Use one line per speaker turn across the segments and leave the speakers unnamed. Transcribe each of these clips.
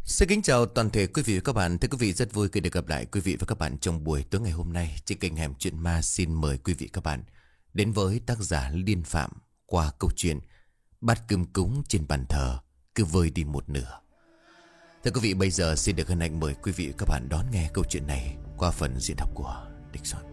Xin kính chào toàn thể quý vị và các bạn. Thưa quý vị, rất vui khi được gặp lại quý vị và các bạn trong buổi tối ngày hôm nay. Trên kênh Hẻm Chuyện Ma xin mời quý vị và các bạn đến với tác giả Liên Phạm qua câu chuyện Bát cơm cúng trên bàn thờ cứ vơi đi một nửa. Thưa quý vị, bây giờ xin được hân hạnh mời quý vị và các bạn đón nghe câu chuyện này qua phần diễn đọc của Địch Soạn.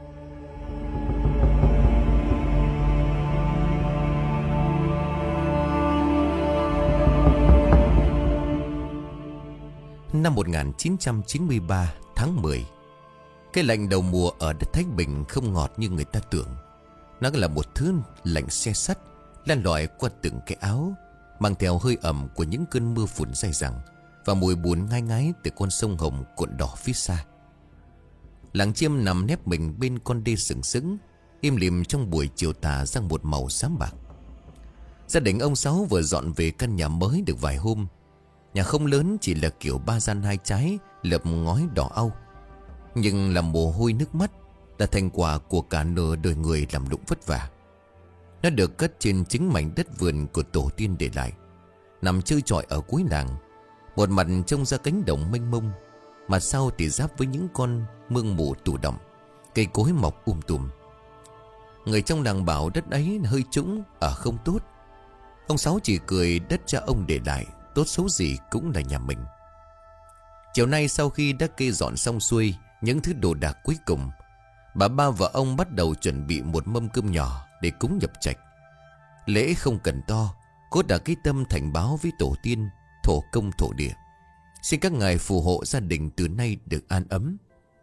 Năm 1993 tháng 10, cái lạnh đầu mùa ở đất Thái Bình không ngọt như người ta tưởng. Nó là một thứ lạnh se sắt len lỏi qua từng cái áo, mang theo hơi ẩm của những cơn mưa phùn dày dẳng và mùi bùn ngai ngái từ con sông Hồng cuộn đỏ phía xa. Làng Chiêm nằm nép mình bên con đê sừng sững, im lìm trong buổi chiều tà sang một màu xám bạc. Gia đình ông Sáu vừa dọn về căn nhà mới được vài hôm. Nhà không lớn, chỉ là kiểu 3 gian 2 trái, lợp ngói đỏ au, nhưng là mồ hôi nước mắt, là thành quả của cả nửa đời người làm lụng vất vả. Nó được cất trên chính mảnh đất vườn của tổ tiên để lại, nằm trơ trọi ở cuối làng. Một mặt trông ra cánh đồng mênh mông, mặt sau thì giáp với những con mương mù tù động, cây cối mọc tùm. Người trong làng bảo đất ấy hơi trũng, ở không tốt. Ông Sáu chỉ cười, đất cha ông để lại, tốt xấu gì cũng là nhà mình. Chiều nay sau khi đã kê dọn xong xuôi những thứ đồ đạc cuối cùng, bà ba và ông bắt đầu chuẩn bị một mâm cơm nhỏ để cúng nhập trạch. Lễ không cần to, cốt là cái tâm thành báo với tổ tiên, thổ công thổ địa. Xin các ngài phù hộ gia đình từ nay được an ấm.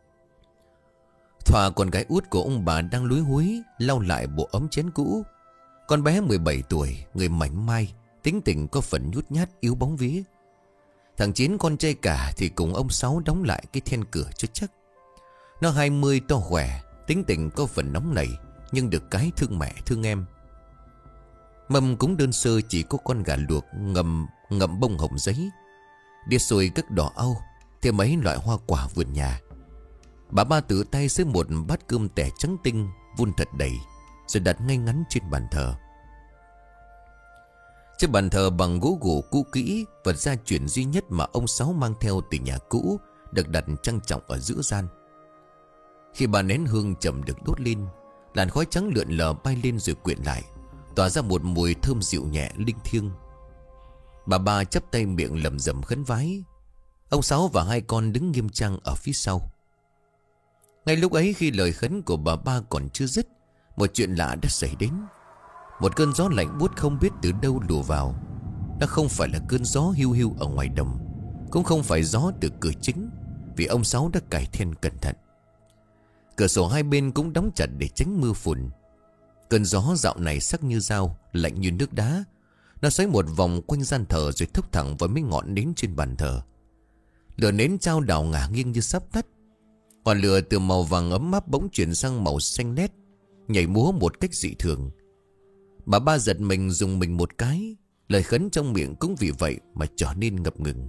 Thỏa, con gái út của ông bà, đang lúi húi lau lại bộ ấm chén cũ. Con bé 17 tuổi, người mảnh mai, tính tình có phần nhút nhát, yếu bóng vía. Thằng Chín, con trai cả, thì cùng ông Sáu đóng lại cái then cửa cho chắc. Nó 20, to khỏe, tính tình có phần nóng nảy, nhưng được cái thương mẹ thương em. Mâm cúng đơn sơ chỉ có con gà luộc ngậm bông hồng giấy, đĩa xôi các đỏ au, thêm mấy loại hoa quả vườn nhà. Bà ba tự tay xới một bát cơm tẻ trắng tinh vun thật đầy, rồi đặt ngay ngắn trên bàn thờ. Chiếc bàn thờ bằng gỗ gỗ cũ kỹ, vật gia truyền duy nhất mà ông Sáu mang theo từ nhà cũ, được đặt trang trọng ở giữa gian. Khi bà nén hương chậm được đốt lên, làn khói trắng lượn lờ bay lên rồi quyện lại, tỏa ra một mùi thơm dịu nhẹ linh thiêng. Bà ba chắp tay miệng lẩm rẩm khấn vái. Ông Sáu và hai con đứng nghiêm trang ở phía sau. Ngay lúc ấy, khi lời khấn của bà ba còn chưa dứt, một chuyện lạ đã xảy đến. Một cơn gió lạnh buốt không biết từ đâu lùa vào. Nó không phải là cơn gió hiu hiu ở ngoài đồng, cũng không phải gió từ cửa chính, vì ông Sáu đã cài then cẩn thận. Cửa sổ hai bên cũng đóng chặt để tránh mưa phùn. Cơn gió dạo này sắc như dao, lạnh như nước đá. Nó xoáy một vòng quanh gian thờ rồi thốc thẳng vào mấy ngọn nến trên bàn thờ. Lửa nến chao đảo ngả nghiêng như sắp tắt. Ngọn lửa từ màu vàng ấm áp bỗng chuyển sang màu xanh lét, nhảy múa một cách dị thường. Bà ba giật mình, dùng mình một cái. Lời khấn trong miệng cũng vì vậy mà trở nên ngập ngừng.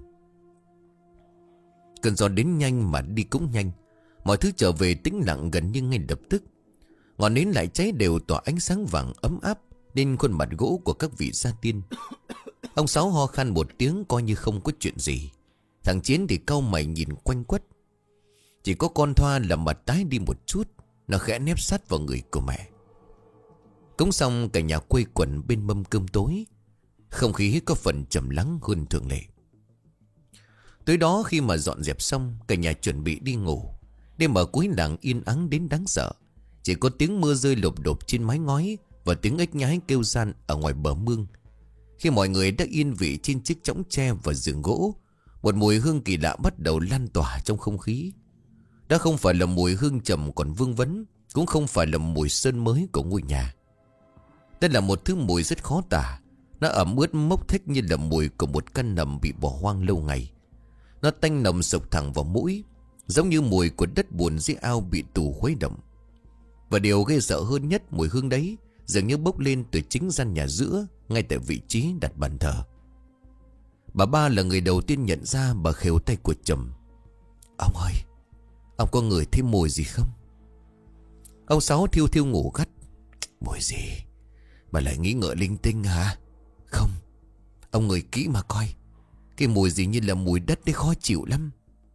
Cơn gió đến nhanh mà đi cũng nhanh. Mọi thứ trở về tĩnh lặng gần như ngay lập tức. Ngọn nến lại cháy đều, tỏa ánh sáng vàng ấm áp lên khuôn mặt gỗ của các vị gia tiên. Ông Sáu ho khan một tiếng coi như không có chuyện gì. Thằng Chiến thì cau mày nhìn quanh quất. Chỉ có con Thoa là mặt tái đi một chút. Nó khẽ nép sát vào người của mẹ. Cúng xong, cả nhà quây quần bên mâm cơm tối. Không khí có phần trầm lắng hơn thường lệ. Tối đó khi mà dọn dẹp xong, cả nhà chuẩn bị đi ngủ. Đêm ở cuối làng yên ắng đến đáng sợ. Chỉ có tiếng mưa rơi lộp đột trên mái ngói và tiếng ếch nhái kêu gian ở ngoài bờ mương. Khi mọi người đã yên vị trên chiếc chõng tre và giường gỗ, một mùi hương kỳ lạ bắt đầu lan tỏa trong không khí. Đó không phải là mùi hương trầm còn vương vấn, cũng không phải là mùi sơn mới của ngôi nhà. Đây là một thứ mùi rất khó tả. Nó ẩm ướt mốc thếch như là mùi của một căn nầm bị bỏ hoang lâu ngày. Nó tanh nồng sộc thẳng vào mũi, giống như mùi của đất bùn dưới ao bị tù khuấy động. Và điều ghê sợ hơn nhất, mùi hương đấy dường như bốc lên từ chính gian nhà giữa, ngay tại vị trí đặt bàn thờ. Bà ba là người đầu tiên nhận ra. Bà khều tay của chồng. Ông ơi, ông có ngửi thấy mùi gì không? Ông Sáu thiêu thiêu ngủ gắt. Mùi gì? Bà lại nghĩ ngợi linh tinh hả? Không, ông ngửi kỹ mà coi. Cái mùi gì như là mùi đất đấy, khó chịu lắm.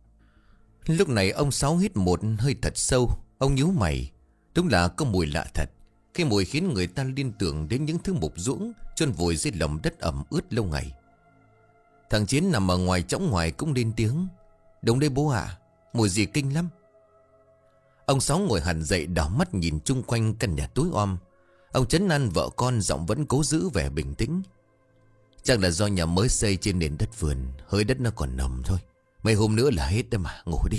Lúc này ông Sáu hít một hơi thật sâu. Ông nhíu mày. Đúng là có mùi lạ thật. Cái mùi khiến người ta liên tưởng đến những thứ mục ruỗng chôn vùi dưới lòng đất ẩm ướt lâu ngày. Thằng Chiến nằm ở ngoài chõng ngoài cũng lên tiếng. Đúng đấy bố ạ, mùi gì kinh lắm. Ông Sáu ngồi hẳn dậy, đảo mắt nhìn chung quanh căn nhà tối om. Ông trấn an vợ con, giọng vẫn cố giữ vẻ bình tĩnh. Chắc là do nhà mới xây trên nền đất vườn, hơi đất nó còn nồng thôi. Mấy hôm nữa là hết đấy mà, ngủ đi.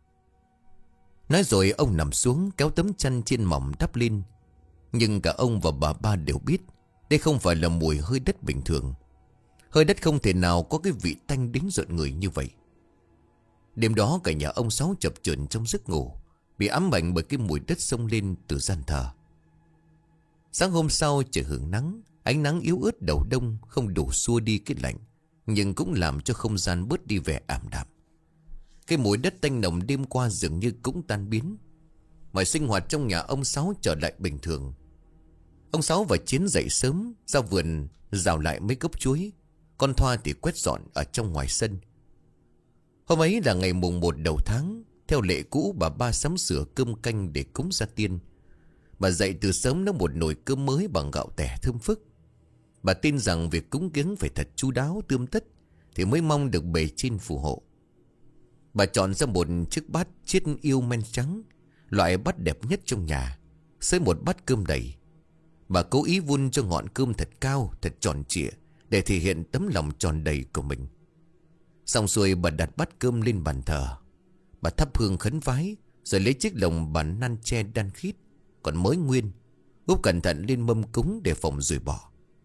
Nói rồi ông nằm xuống, kéo tấm chăn trên mỏng đắp lên. Nhưng cả ông và bà Ba đều biết đây không phải là mùi hơi đất bình thường. Hơi đất không thể nào có cái vị tanh đến rợn người như vậy. Đêm đó cả nhà ông Sáu chập chờn trong giấc ngủ, bị ám ảnh bởi cái mùi đất xông lên từ gian thờ. Sáng hôm sau trời hửng nắng. Ánh nắng yếu ớt đầu đông không đủ xua đi cái lạnh, nhưng cũng làm cho không gian bớt đi vẻ ảm đạm. Cái mùi đất tanh nồng đêm qua dường như cũng tan biến. Mọi sinh hoạt trong nhà ông Sáu trở lại bình thường. Ông Sáu và Chiến dậy sớm, ra vườn rào lại mấy gốc chuối. Con Thoa thì quét dọn ở trong ngoài sân. Hôm ấy là ngày mùng 1 đầu tháng. Theo lệ cũ, bà Ba sắm sửa cơm canh để cúng gia tiên. Bà dậy từ sớm nấu một nồi cơm mới bằng gạo tẻ thơm phức. Bà tin rằng việc cúng kiếng phải thật chu đáo tươm tất thì mới mong được bề trên phù hộ. Bà chọn ra một chiếc bát chiết yêu men trắng, loại bát đẹp nhất trong nhà, xới một bát cơm đầy. Bà cố ý vun cho ngọn cơm thật cao, thật tròn trịa để thể hiện tấm lòng tròn đầy của mình. Xong xuôi bà đặt bát cơm lên bàn thờ. Bà thắp hương khấn vái, rồi lấy chiếc lồng bàn nan tre đan khít còn mới nguyên, úp cẩn thận lên mâm cúng để phòng ruồi bọ.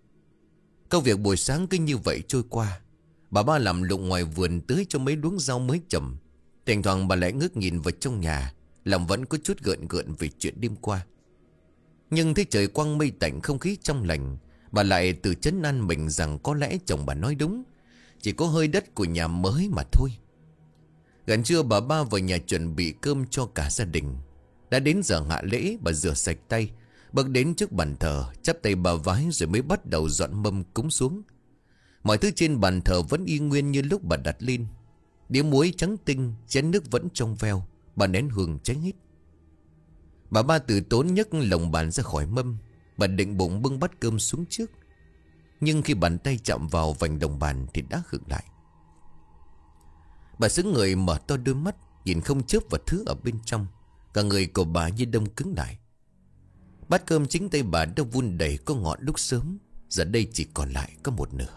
Công việc buổi sáng cứ như vậy trôi qua. Bà Ba làm lụng ngoài vườn tưới cho mấy luống rau mới trồng. Thỉnh thoảng bà lại ngước nhìn vào trong nhà, lòng vẫn có chút gợn gợn về chuyện đêm qua. Nhưng thấy trời quang mây tạnh, không khí trong lành, bà lại tự trấn an mình rằng có lẽ chồng bà nói đúng, chỉ có hơi đất của nhà mới mà thôi. Gần trưa bà Ba vào nhà chuẩn bị cơm cho cả gia đình. Đã đến giờ hạ lễ, bà rửa sạch tay, bước đến trước bàn thờ, chắp tay bà vái rồi mới bắt đầu dọn mâm cúng xuống. Mọi thứ trên bàn thờ vẫn y nguyên như lúc bà đặt lên. Đĩa muối trắng tinh, chén nước vẫn trong veo, bà nén hương cháy hết. Bà Ba từ tốn nhấc lồng bàn ra khỏi mâm. Bà định bụng bưng bát cơm xuống trước, nhưng khi bàn tay chạm vào vành đồng bàn thì đã khựng lại. Bà sững người mở to đôi mắt, nhìn không chớp vào thứ ở bên trong. Cả người của bà như đông cứng lại. Bát cơm chính tay bà đã vun đầy có ngọn lúc sớm, giờ đây chỉ còn lại có một nửa.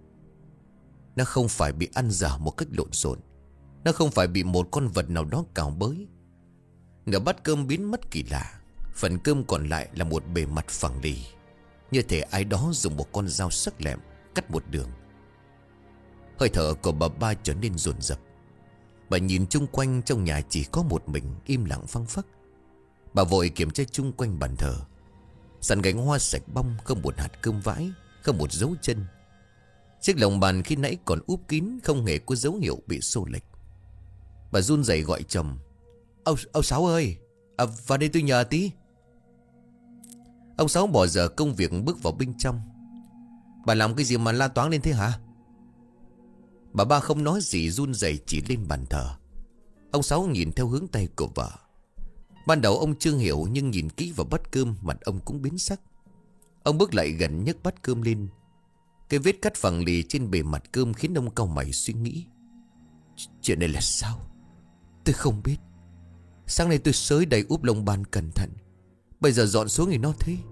Nó không phải bị ăn dở một cách lộn xộn, nó không phải bị một con vật nào đó cào bới. Nửa bát cơm biến mất kỳ lạ. Phần cơm còn lại là một bề mặt phẳng lì, như thể ai đó dùng một con dao sắc lẹm cắt một đường. Hơi thở của bà Ba trở nên dồn dập. Bà nhìn chung quanh trong nhà chỉ có một mình, im lặng phăng phắc. Bà vội kiểm tra chung quanh bàn thờ. Sàn gánh hoa sạch bong, không một hạt cơm vãi, không một dấu chân. Chiếc lồng bàn khi nãy còn úp kín, không hề có dấu hiệu bị xô lệch. Bà run rẩy gọi chồng. Ông Sáu ơi, vào đây tôi nhờ tí. Ông Sáu bỏ dở công việc bước vào bên trong. Bà làm cái gì mà la toáng lên thế hả? Bà Ba không nói gì, run rẩy chỉ lên bàn thờ. Ông Sáu nhìn theo hướng tay của vợ. Ban đầu ông chưa hiểu, nhưng nhìn kỹ vào bát cơm, mặt ông cũng biến sắc. Ông bước lại gần nhấc bát cơm lên. Cái vết cắt phẳng lì trên bề mặt cơm khiến ông cau mày suy nghĩ. Chuyện này là sao? Tôi không biết. Sáng nay tôi xới đầy úp lồng bàn cẩn thận, bây giờ dọn xuống thì nó thế.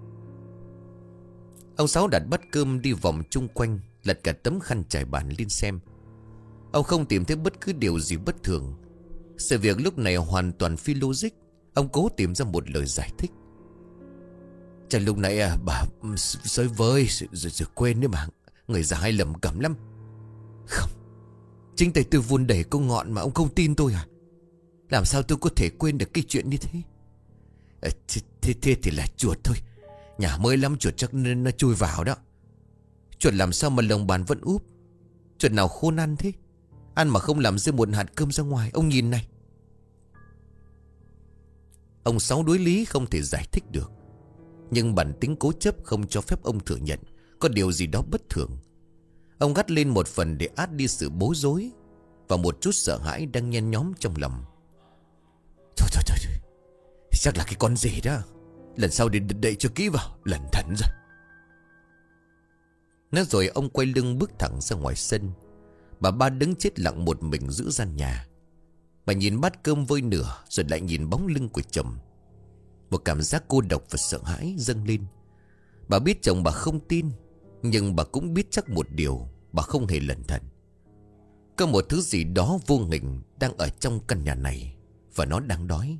Ông Sáu đặt bát cơm đi vòng chung quanh, lật cả tấm khăn trải bàn lên xem. Ông không tìm thấy bất cứ điều gì bất thường. Sự việc lúc này hoàn toàn phi logic. Ông cố tìm ra một lời giải thích. Chẳng lúc nãy bà xới vơi rồi quên đấy mà. Người già hay lầm cẩm lắm. Không, chính tay tôi vun đầy con ngọn mà ông không tin tôi à? Làm sao tôi có thể quên được cái chuyện như thế? Thế thì là chuột thôi. Nhà mới lắm, chuột chắc nên nó chui vào đó. Chuột làm sao mà lồng bàn vẫn úp? Chuột nào khôn ăn thế? Ăn mà không làm rơi một hạt cơm ra ngoài. Ông nhìn này. Ông Sáu đối lý không thể giải thích được, nhưng bản tính cố chấp không cho phép ông thừa nhận có điều gì đó bất thường. Ông gắt lên một phần để át đi sự bối rối và một chút sợ hãi đang nhen nhóm trong lòng. Thôi thôi thôi, chắc là cái con gì đó. Lần sau để đậy cho kỹ vào, lần thận rồi. Nói rồi ông quay lưng bước thẳng ra ngoài sân. Bà ba đứng chết lặng một mình giữa gian nhà. Bà nhìn bát cơm vơi nửa, rồi lại nhìn bóng lưng của chồng. Một cảm giác cô độc và sợ hãi dâng lên. Bà biết chồng bà không tin, nhưng bà cũng biết chắc một điều, bà không hề lẩn thận. Có một thứ gì đó vô hình đang ở trong căn nhà này, và nó đang đói.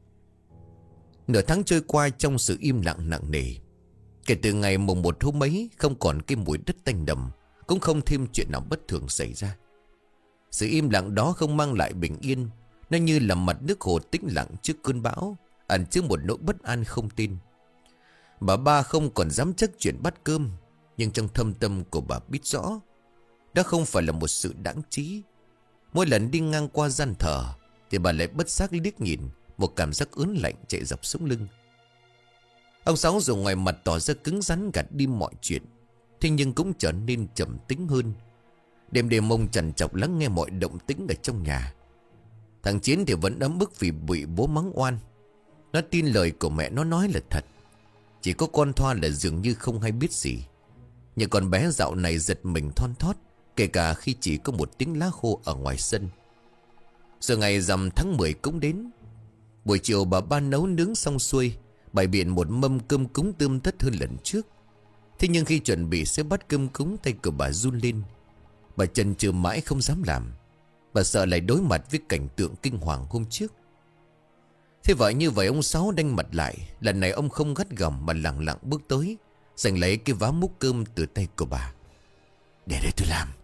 Nửa tháng trôi qua trong sự im lặng nặng nề. Kể từ ngày mùng 1 hôm ấy, không còn cái mùi đất tanh đầm, cũng không thêm chuyện nào bất thường xảy ra. Sự im lặng đó không mang lại bình yên. Nó như là mặt nước hồ tĩnh lặng trước cơn bão, ẩn chứa một nỗi bất an không tin. Bà ba không còn dám chắc chuyện bát cơm, nhưng trong thâm tâm của bà biết rõ đó không phải là một sự đáng trí. Mỗi lần đi ngang qua gian thờ thì bà lại bất giác liếc nhìn, một cảm giác ớn lạnh chạy dọc sống lưng. Ông Sáu dù ngoài mặt tỏ ra cứng rắn gạt đi mọi chuyện, thế nhưng cũng trở nên trầm tính hơn. Đêm đêm ông trằn trọc lắng nghe mọi động tĩnh ở trong nhà. Thằng Chiến thì vẫn ấm ức vì bị bố mắng oan. Nó tin lời của mẹ nó nói là thật. Chỉ có con Thoa là dường như không hay biết gì. Nhưng con bé dạo này giật mình thon thót, kể cả khi chỉ có một tiếng lá khô ở ngoài sân. Giờ ngày rằm tháng 10 cũng đến. Buổi chiều bà ba nấu nướng xong xuôi, bày biện một mâm cơm cúng tươm tất hơn lần trước. Thế nhưng khi chuẩn bị xếp bát cơm cúng, tay của bà run lên. Bà chần chừ mãi không dám làm. Bà sợ lại đối mặt với cảnh tượng kinh hoàng hôm trước. Thế vậy như vậy ông Sáu đanh mặt lại. Lần này ông không gắt gỏng mà lặng lặng bước tới, giành lấy cái vá múc cơm từ tay của bà. Để đây tôi làm.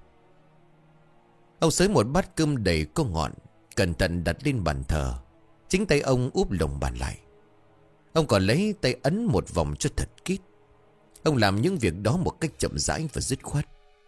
Ông xới một bát cơm đầy có ngọn, cẩn thận đặt lên bàn thờ. Chính tay ông úp lồng bàn lại. Ông còn lấy tay ấn một vòng cho thật kít. Ông làm những việc đó một cách chậm rãi và dứt khoát.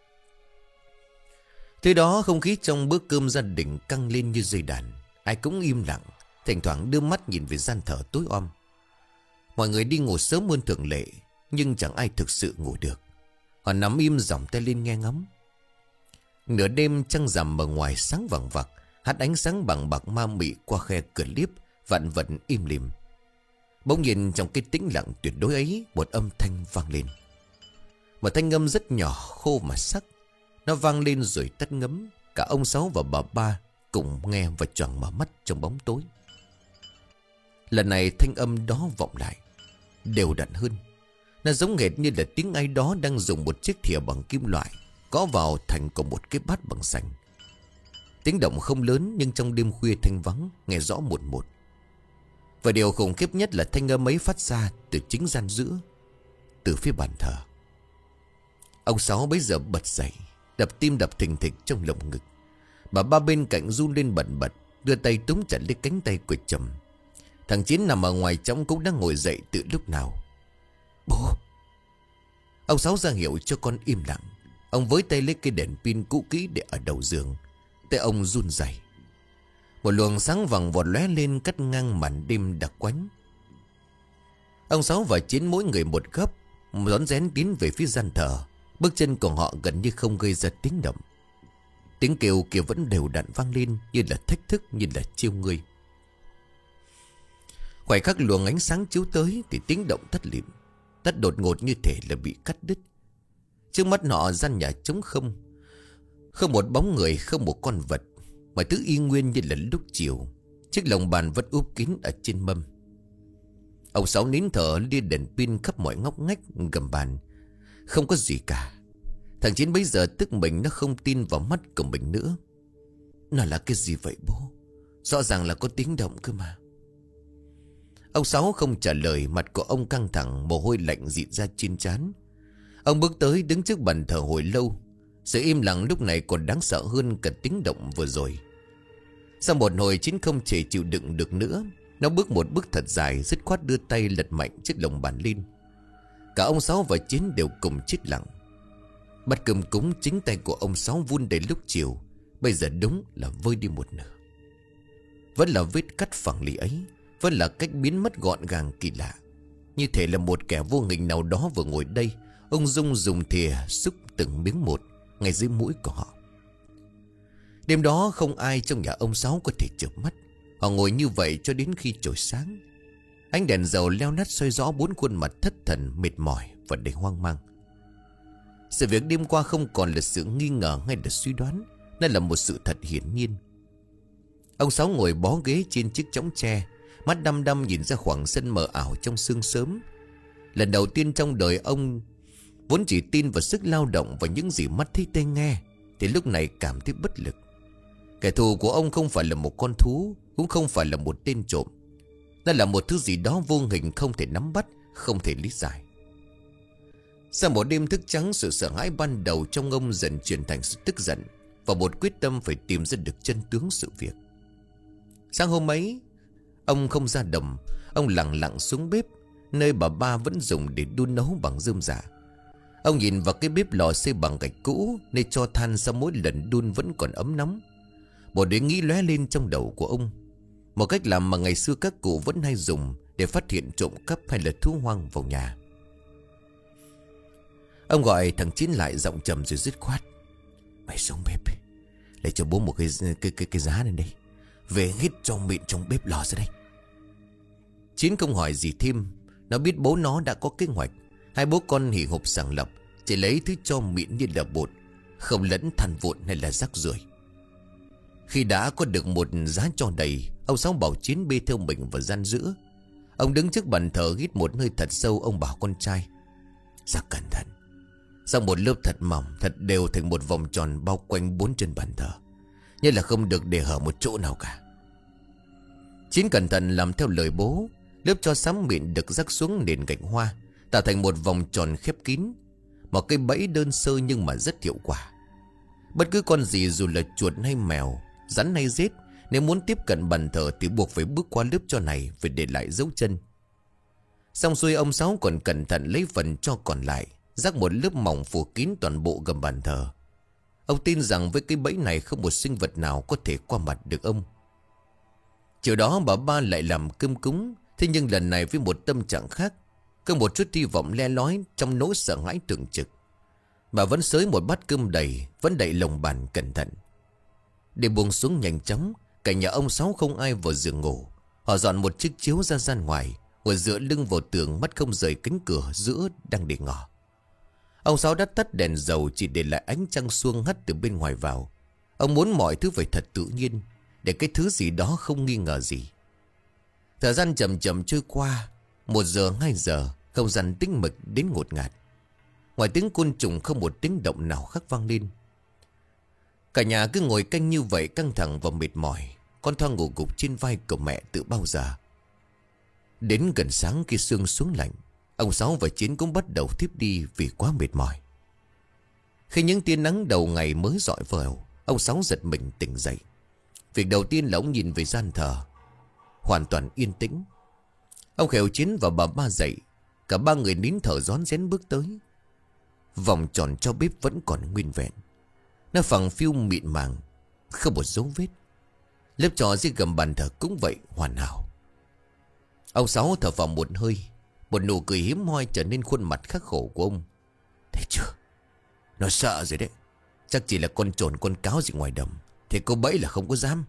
Thế đó không khí trong bữa cơm gia đình căng lên như dây đàn. Ai cũng im lặng, thỉnh thoảng đưa mắt nhìn về gian thờ tối om. Mọi người đi ngủ sớm hơn thường lệ, nhưng chẳng ai thực sự ngủ được. Họ nắm im giỏng tay lên nghe ngóng. Nửa đêm trăng rằm ở ngoài sáng vằng vặc, hắt ánh sáng bằng bạc ma mị qua khe cửa liếp, vặn vặn im lìm. Bỗng nhiên trong cái tĩnh lặng tuyệt đối ấy, một âm thanh vang lên. Một thanh âm rất nhỏ, khô mà sắc. Nó vang lên rồi tắt ngấm. Cả ông Sáu và bà ba cùng nghe và choàng mở mắt trong bóng tối. Lần này thanh âm đó vọng lại, đều đặn hơn. Nó giống hệt như là tiếng ai đó đang dùng một chiếc thìa bằng kim loại gõ vào thành của một cái bát bằng sành. Tiếng động không lớn, nhưng trong đêm khuya thanh vắng, nghe rõ một một. Và điều khủng khiếp nhất là thanh âm ấy phát ra từ chính gian giữa, từ phía bàn thờ. Ông Sáu bấy giờ bật dậy, đập tim đập thình thịch trong lồng ngực. Bà ba bên cạnh run lên bần bật, đưa tay túm chặt lấy cánh tay của chồng. Thằng Chiến nằm ở ngoài trống cũng đang ngồi dậy từ lúc nào. Bố! Ông Sáu ra hiệu cho con im lặng. Ông với tay lấy cây đèn pin cũ kỹ để ở đầu giường. Tay ông run rẩy. Một luồng sáng vàng vọt lóe lên cắt ngang màn đêm đặc quánh. Ông Sáu và Chiến mỗi người một góc, rón rén tiến về phía gian thờ. Bước chân của họ gần như không gây ra tiếng động. Tiếng kêu kia vẫn đều đặn vang lên, như là thách thức, như là chiêu người. Khoảnh khắc luồng ánh sáng chiếu tới thì tiếng động tắt lịm, tắt đột ngột như thể là bị cắt đứt. Trước mắt họ gian nhà trống không. Không một bóng người, không một con vật. Mọi thứ y nguyên như là lúc chiều. Chiếc lồng bàn vẫn úp kín ở trên mâm. Ông Sáu nín thở lia đèn pin khắp mọi ngóc ngách gầm bàn. Không có gì cả. Thằng Chiến bấy giờ tức mình, nó không tin vào mắt của mình nữa. Nó là cái gì vậy bố? Rõ ràng là có tiếng động cơ mà. Ông Sáu không trả lời. Mặt của ông căng thẳng, mồ hôi lạnh rịn ra trên trán. Ông bước tới đứng trước bàn thờ hồi lâu. Sự im lặng lúc này còn đáng sợ hơn cả tiếng động vừa rồi. Sau một hồi Chiến không thể chịu đựng được nữa. Nó bước một bước thật dài, dứt khoát đưa tay lật mạnh chiếc lồng bàn lên. Cả ông Sáu và Chiến đều cùng chết lặng. Bát cơm cúng chính tay của ông Sáu vun đầy lúc chiều, bây giờ đúng là vơi đi một nửa. Vẫn là vết cắt phẳng lì ấy, vẫn là cách biến mất gọn gàng kỳ lạ. Như thể là một kẻ vô hình nào đó vừa ngồi đây. Ông Dung dùng thìa xúc từng miếng một, ngay dưới mũi của họ. Đêm đó không ai trong nhà ông Sáu có thể chợp mắt. Họ ngồi như vậy cho đến khi trời sáng. Ánh đèn dầu leo lắt soi rõ 4 khuôn mặt thất thần, mệt mỏi và đầy hoang mang. Sự việc đêm qua không còn là sự nghi ngờ hay là suy đoán. Nó là một sự thật hiển nhiên. Ông Sáu ngồi bó ghế trên chiếc chõng tre, mắt đăm đăm nhìn ra khoảng sân mờ ảo trong sương sớm. Lần đầu tiên trong đời ông vốn chỉ tin vào sức lao động và những gì mắt thấy tai nghe, thì lúc này cảm thấy bất lực. Kẻ thù của ông không phải là một con thú, cũng không phải là một tên trộm. Nó là một thứ gì đó vô hình, không thể nắm bắt, không thể lý giải. Sau một đêm thức trắng, sự sợ hãi ban đầu trong ông dần chuyển thành sự tức giận và một quyết tâm phải tìm ra được chân tướng sự việc. Sáng hôm ấy, ông không ra đồng. Ông lặng lặng xuống bếp, nơi bà ba vẫn dùng để đun nấu bằng rơm rạ. Ông nhìn vào cái bếp lò xây bằng gạch cũ, nơi cho than sau mỗi lần đun vẫn còn ấm nóng. Một ý nghĩ lóe lên trong đầu của ông. Một cách làm mà ngày xưa các cụ vẫn hay dùng để phát hiện trộm cắp hay là thú hoang vào nhà. Ông gọi thằng Chín lại, giọng trầm rồi dứt khoát: "Mày xuống bếp, lấy cho bố một cái giá này đây. Về hít cho mịn trong bếp lò ra đây." Chín không hỏi gì thêm. Nó biết bố nó đã có kế hoạch. Hai bố con hì hục sàng lọc, chỉ lấy thứ cho mịn như là bột, không lẫn than vụn hay là rác rưởi. Khi đã có được một giá cho đầy, ông Sáu bảo Chiến bê theo mình vào gian giữa. Ông đứng trước bàn thờ hít một hơi thật sâu. Ông bảo con trai: "Ra cẩn thận." Sau một lớp thật mỏng, thật đều thành một vòng tròn bao quanh 4 chân bàn thờ, như là không được để hở một chỗ nào cả. Chiến cẩn thận làm theo lời bố. Lớp tro xám mịn được rắc xuống nền gạch hoa, tạo thành một vòng tròn khép kín. Một cây bẫy đơn sơ nhưng mà rất hiệu quả. Bất cứ con gì, dù là chuột hay mèo, rắn hay rết, nếu muốn tiếp cận bàn thờ thì buộc phải bước qua lớp tro này, phải để lại dấu chân. Xong xuôi, ông Sáu còn cẩn thận lấy phần tro còn lại, rắc một lớp mỏng phủ kín toàn bộ gầm bàn thờ. Ông tin rằng với cái bẫy này không một sinh vật nào có thể qua mặt được ông. Chiều đó bà ba lại làm cơm cúng. Thế nhưng lần này với một tâm trạng khác, có một chút hy vọng le lói trong nỗi sợ hãi thường trực. Bà vẫn xới một bát cơm đầy, vẫn đậy lồng bàn cẩn thận. Để buông xuống nhanh chóng, cả nhà ông Sáu không ai vào giường ngủ. Họ dọn một chiếc chiếu ra gian ngoài, ngồi dựa lưng vào tường, mắt không rời cánh cửa giữa đang để ngỏ. Ông Sáu đã tắt đèn dầu, chỉ để lại ánh trăng xuông hắt từ bên ngoài vào. Ông muốn mọi thứ phải thật tự nhiên, để cái thứ gì đó không nghi ngờ gì. Thời gian chậm chậm trôi qua. 1 giờ, 2 giờ, không gian tĩnh mịch đến ngột ngạt. Ngoài tiếng côn trùng không một tiếng động nào khác vang lên. Cả nhà cứ ngồi canh như vậy, căng thẳng và mệt mỏi. Con Thoa ngủ gục trên vai của mẹ từ bao giờ. Đến gần sáng, khi sương xuống lạnh, ông Sáu và Chiến cũng bắt đầu thiếp đi vì quá mệt mỏi. Khi những tia nắng đầu ngày mới rọi vào, ông Sáu giật mình tỉnh dậy. Việc đầu tiên là ông nhìn về gian thờ, hoàn toàn yên tĩnh. Ông khều Chiến và bà ba dậy. Cả ba người nín thở rón rén bước tới. Vòng tròn cho bếp vẫn còn nguyên vẹn. Nó phẳng phiu mịn màng, không một dấu vết. Lớp trò dưới gầm bàn thờ cũng vậy, hoàn hảo. Ông Sáu thở vào một hơi. Một nụ cười hiếm hoi trở nên khuôn mặt khắc khổ của ông. Thấy chưa, nó sợ rồi đấy. Chắc chỉ là con trồn con cáo gì ngoài đầm, thì cô bẫy là không có dám.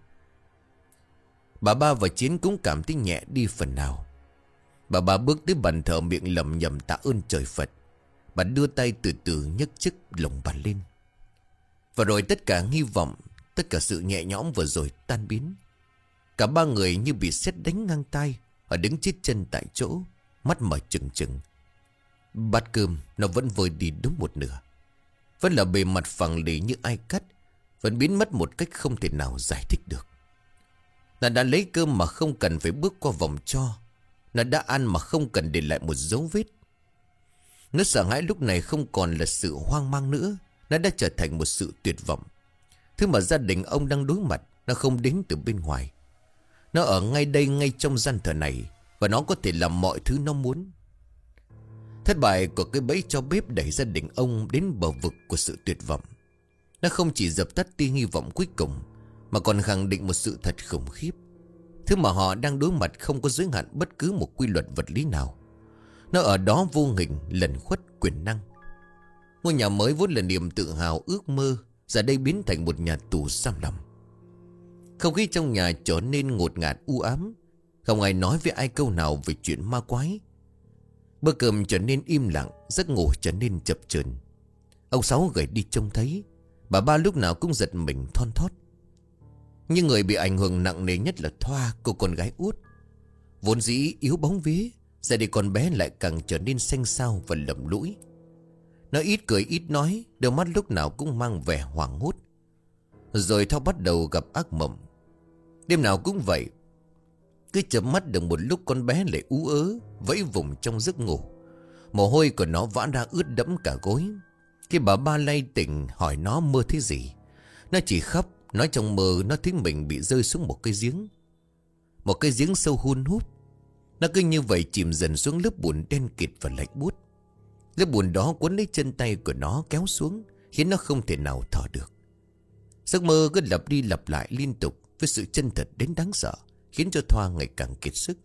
Bà ba và Chiến cũng cảm thấy nhẹ đi phần nào. Bà ba bước tới bàn thờ, miệng lẩm nhẩm tạ ơn trời Phật. Bà đưa tay từ từ nhấc chiếc lồng bàn lên. Và rồi tất cả hy vọng, tất cả sự nhẹ nhõm vừa rồi tan biến. Cả ba người như bị sét đánh ngang tai, họ đứng chết chân tại chỗ, mắt mở trừng trừng. Bát cơm nó vẫn vơi đi đúng một nửa. Vẫn là bề mặt phẳng lì như ai cắt, vẫn biến mất một cách không thể nào giải thích được. Nó đã lấy cơm mà không cần phải bước qua vòng tro. Nó đã ăn mà không cần để lại một dấu vết. Nó sợ hãi lúc này không còn là sự hoang mang nữa. Nó đã trở thành một sự tuyệt vọng. Thứ mà gia đình ông đang đối mặt, nó không đến từ bên ngoài. Nó ở ngay đây, ngay trong gian thờ này. Và nó có thể làm mọi thứ nó muốn. Thất bại của cái bẫy cho bếp đẩy gia đình ông đến bờ vực của sự tuyệt vọng. Nó không chỉ dập tắt tia hy vọng cuối cùng, mà còn khẳng định một sự thật khủng khiếp. Thứ mà họ đang đối mặt không có giới hạn bất cứ một quy luật vật lý nào. Nó ở đó vô hình, lẩn khuất, quyền năng. Ngôi nhà mới vốn là niềm tự hào ước mơ, giờ đây biến thành một nhà tù giam lòng. Không khí trong nhà trở nên ngột ngạt u ám. Không ai nói với ai câu nào về chuyện ma quái. Bữa cơm trở nên im lặng, giấc ngủ trở nên chập chờn. Ông Sáu gầy đi trông thấy. Bà Ba lúc nào cũng giật mình thon thót. Nhưng người bị ảnh hưởng nặng nề nhất là Thoa, cô con gái út. Vốn dĩ yếu bóng vía, giờ đây con bé lại càng trở nên xanh xao và lầm lũi. Nó ít cười ít nói, đôi mắt lúc nào cũng mang vẻ hoảng hốt. Rồi Thoa bắt đầu gặp ác mộng. Đêm nào cũng vậy. Cứ chợp mắt được một lúc con bé lại ú ớ, vẫy vùng trong giấc ngủ. Mồ hôi của nó vã ra ướt đẫm cả gối. Khi bà Ba lay tỉnh hỏi nó mơ thấy gì, nó chỉ khóc, nói trong mơ nó thấy mình bị rơi xuống một cái giếng. Một cái giếng sâu hun hút. Nó cứ như vậy chìm dần xuống lớp bùn đen kịt và lạnh buốt. Lớp bùn đó cuốn lấy chân tay của nó kéo xuống, khiến nó không thể nào thở được. Giấc mơ cứ lặp đi lặp lại liên tục với sự chân thật đến đáng sợ, khiến cho Thoa ngày càng kiệt sức.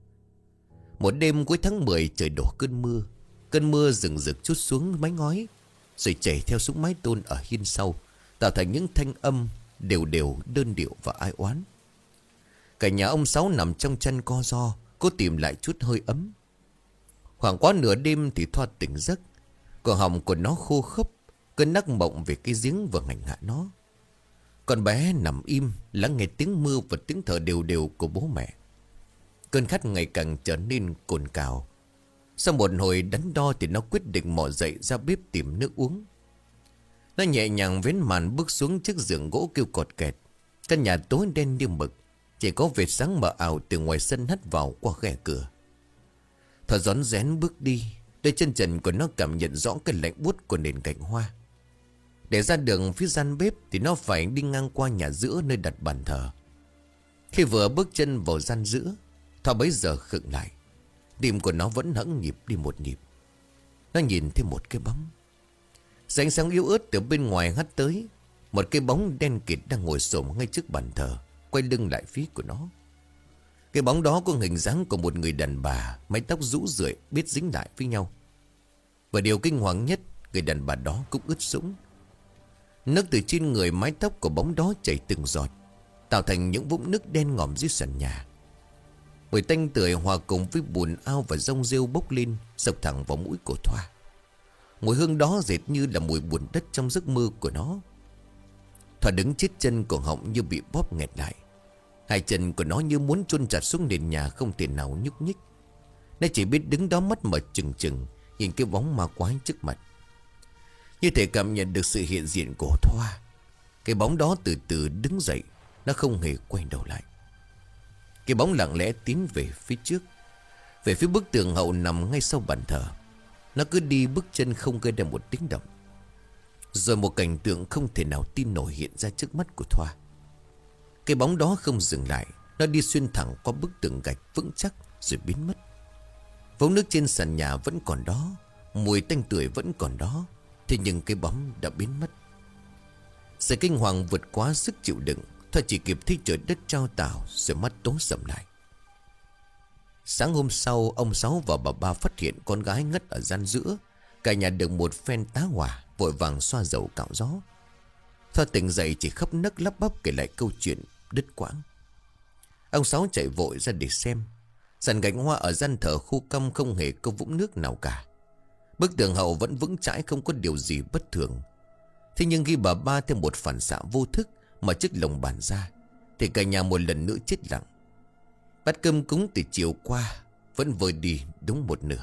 Một đêm cuối tháng 10 trời đổ cơn mưa. Cơn mưa rừng rực trút xuống mái ngói, rồi chảy theo xuống mái tôn ở hiên sau, tạo thành những thanh âm đều đều, đơn điệu và ai oán. Cả nhà ông Sáu nằm trong chăn co ro, cố tìm lại chút hơi ấm. Khoảng quá nửa đêm thì Thoa tỉnh giấc. Cổ họng của nó khô khốc, cơn nắc mộng về cái giếng vừa hành hạ nó. Con bé nằm im, lắng nghe tiếng mưa và tiếng thở đều đều của bố mẹ. Cơn khát ngày càng trở nên cồn cào. Sau một hồi đắn đo thì nó quyết định mò dậy ra bếp tìm nước uống. Nó nhẹ nhàng vén màn bước xuống chiếc giường gỗ kêu cọt kẹt. Căn nhà tối đen như mực, chỉ có vệt sáng mờ ảo từ ngoài sân hắt vào qua khe cửa. Thở rón rén bước đi, đôi chân trần của nó cảm nhận rõ cái lạnh buốt của nền gạch hoa. Để ra đường phía gian bếp thì nó phải đi ngang qua nhà giữa nơi đặt bàn thờ. Khi vừa bước chân vào gian giữa, Thoa bấy giờ khựng lại. Tim của nó vẫn hẫng nhịp đi một nhịp. Nó nhìn thấy một cái bóng. Ánh sáng yếu ớt từ bên ngoài hắt tới. Một cái bóng đen kịt đang ngồi xổm ngay trước bàn thờ, quay lưng lại phía của nó. Cái bóng đó có hình dáng của một người đàn bà, mái tóc rũ rượi biết dính lại với nhau. Và điều kinh hoàng nhất, người đàn bà đó cũng ướt sũng. Nước từ trên người mái tóc của bóng đó chảy từng giọt, tạo thành những vũng nước đen ngòm dưới sàn nhà. Mùi tanh tưởi hòa cùng với bùn ao và rong rêu bốc lên, sộc thẳng vào mũi của Thoa. Mùi hương đó dệt như là mùi bùn đất trong giấc mơ của nó. Thoa đứng chết chân, cổ họng như bị bóp nghẹt lại. Hai chân của nó như muốn chôn chặt xuống nền nhà, không thể nào nhúc nhích. Nó chỉ biết đứng đó mắt mở trừng trừng, nhìn cái bóng ma quái trước mặt. Như thể cảm nhận được sự hiện diện của Thoa, cái bóng đó từ từ đứng dậy. Nó không hề quay đầu lại. Cái bóng lặng lẽ tiến về phía trước, về phía bức tường hậu nằm ngay sau bàn thờ. Nó cứ đi bước chân không gây ra một tiếng động. Rồi một cảnh tượng không thể nào tin nổi hiện ra trước mắt của Thoa. Cái bóng đó không dừng lại, nó đi xuyên thẳng qua bức tường gạch vững chắc rồi biến mất. Vũng nước trên sàn nhà vẫn còn đó, mùi tanh tưởi vẫn còn đó. Thế nhưng cái bóng đã biến mất. Sự kinh hoàng vượt quá sức chịu đựng. Thoa chỉ kịp thấy trời đất trao đảo, rồi mắt tối sầm lại. Sáng hôm sau, ông Sáu và bà Ba phát hiện con gái ngất ở gian giữa. Cả nhà được một phen tá hỏa, vội vàng xoa dầu cạo gió. Thoa tỉnh dậy chỉ khóc nấc lắp bắp kể lại câu chuyện đứt quãng. Ông Sáu chạy vội ra để xem. Sàn gạch hoa ở gian thờ khu căm không hề có vũng nước nào cả. Bức tường hậu vẫn vững chãi, không có điều gì bất thường. Thế nhưng khi bà Ba thêm một phản xạ vô thức mà chiếc lồng bàn ra, thì cả nhà một lần nữa chết lặng. Bát cơm cúng từ chiều qua vẫn vơi đi đúng một nửa.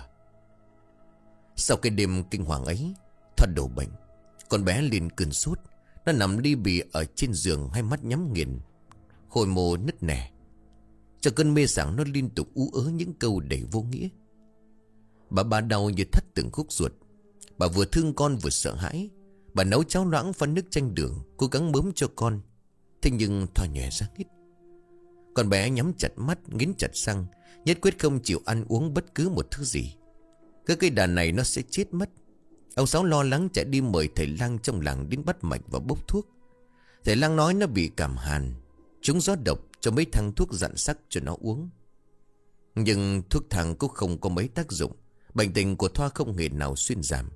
Sau cái đêm kinh hoàng ấy, Thoa đổ bệnh. Con bé liền cơn sốt. Nó nằm li bì ở trên giường, hai mắt nhắm nghiền, khôi mô nứt nẻ. Trong cơn mê sảng, nó liên tục ú ớ những câu đầy vô nghĩa. Bà Ba đau như thắt từng khúc ruột. Bà vừa thương con vừa sợ hãi. Bà nấu cháo loãng pha nước chanh đường, cố gắng bớm cho con. Thế nhưng Thoa nhòe ra hết. Con bé nhắm chặt mắt, nghiến chặt răng, nhất quyết không chịu ăn uống bất cứ một thứ gì. Cái cây đàn này nó sẽ chết mất. Ông Sáu lo lắng chạy đi mời thầy lang trong làng đến bắt mạch và bốc thuốc. Thầy lang nói nó bị cảm hàn, trúng gió độc, cho mấy thang thuốc dặn sắc cho nó uống. Nhưng thuốc thang cũng không có mấy tác dụng. Bệnh tình của Thoa không hề nào xuyên giảm.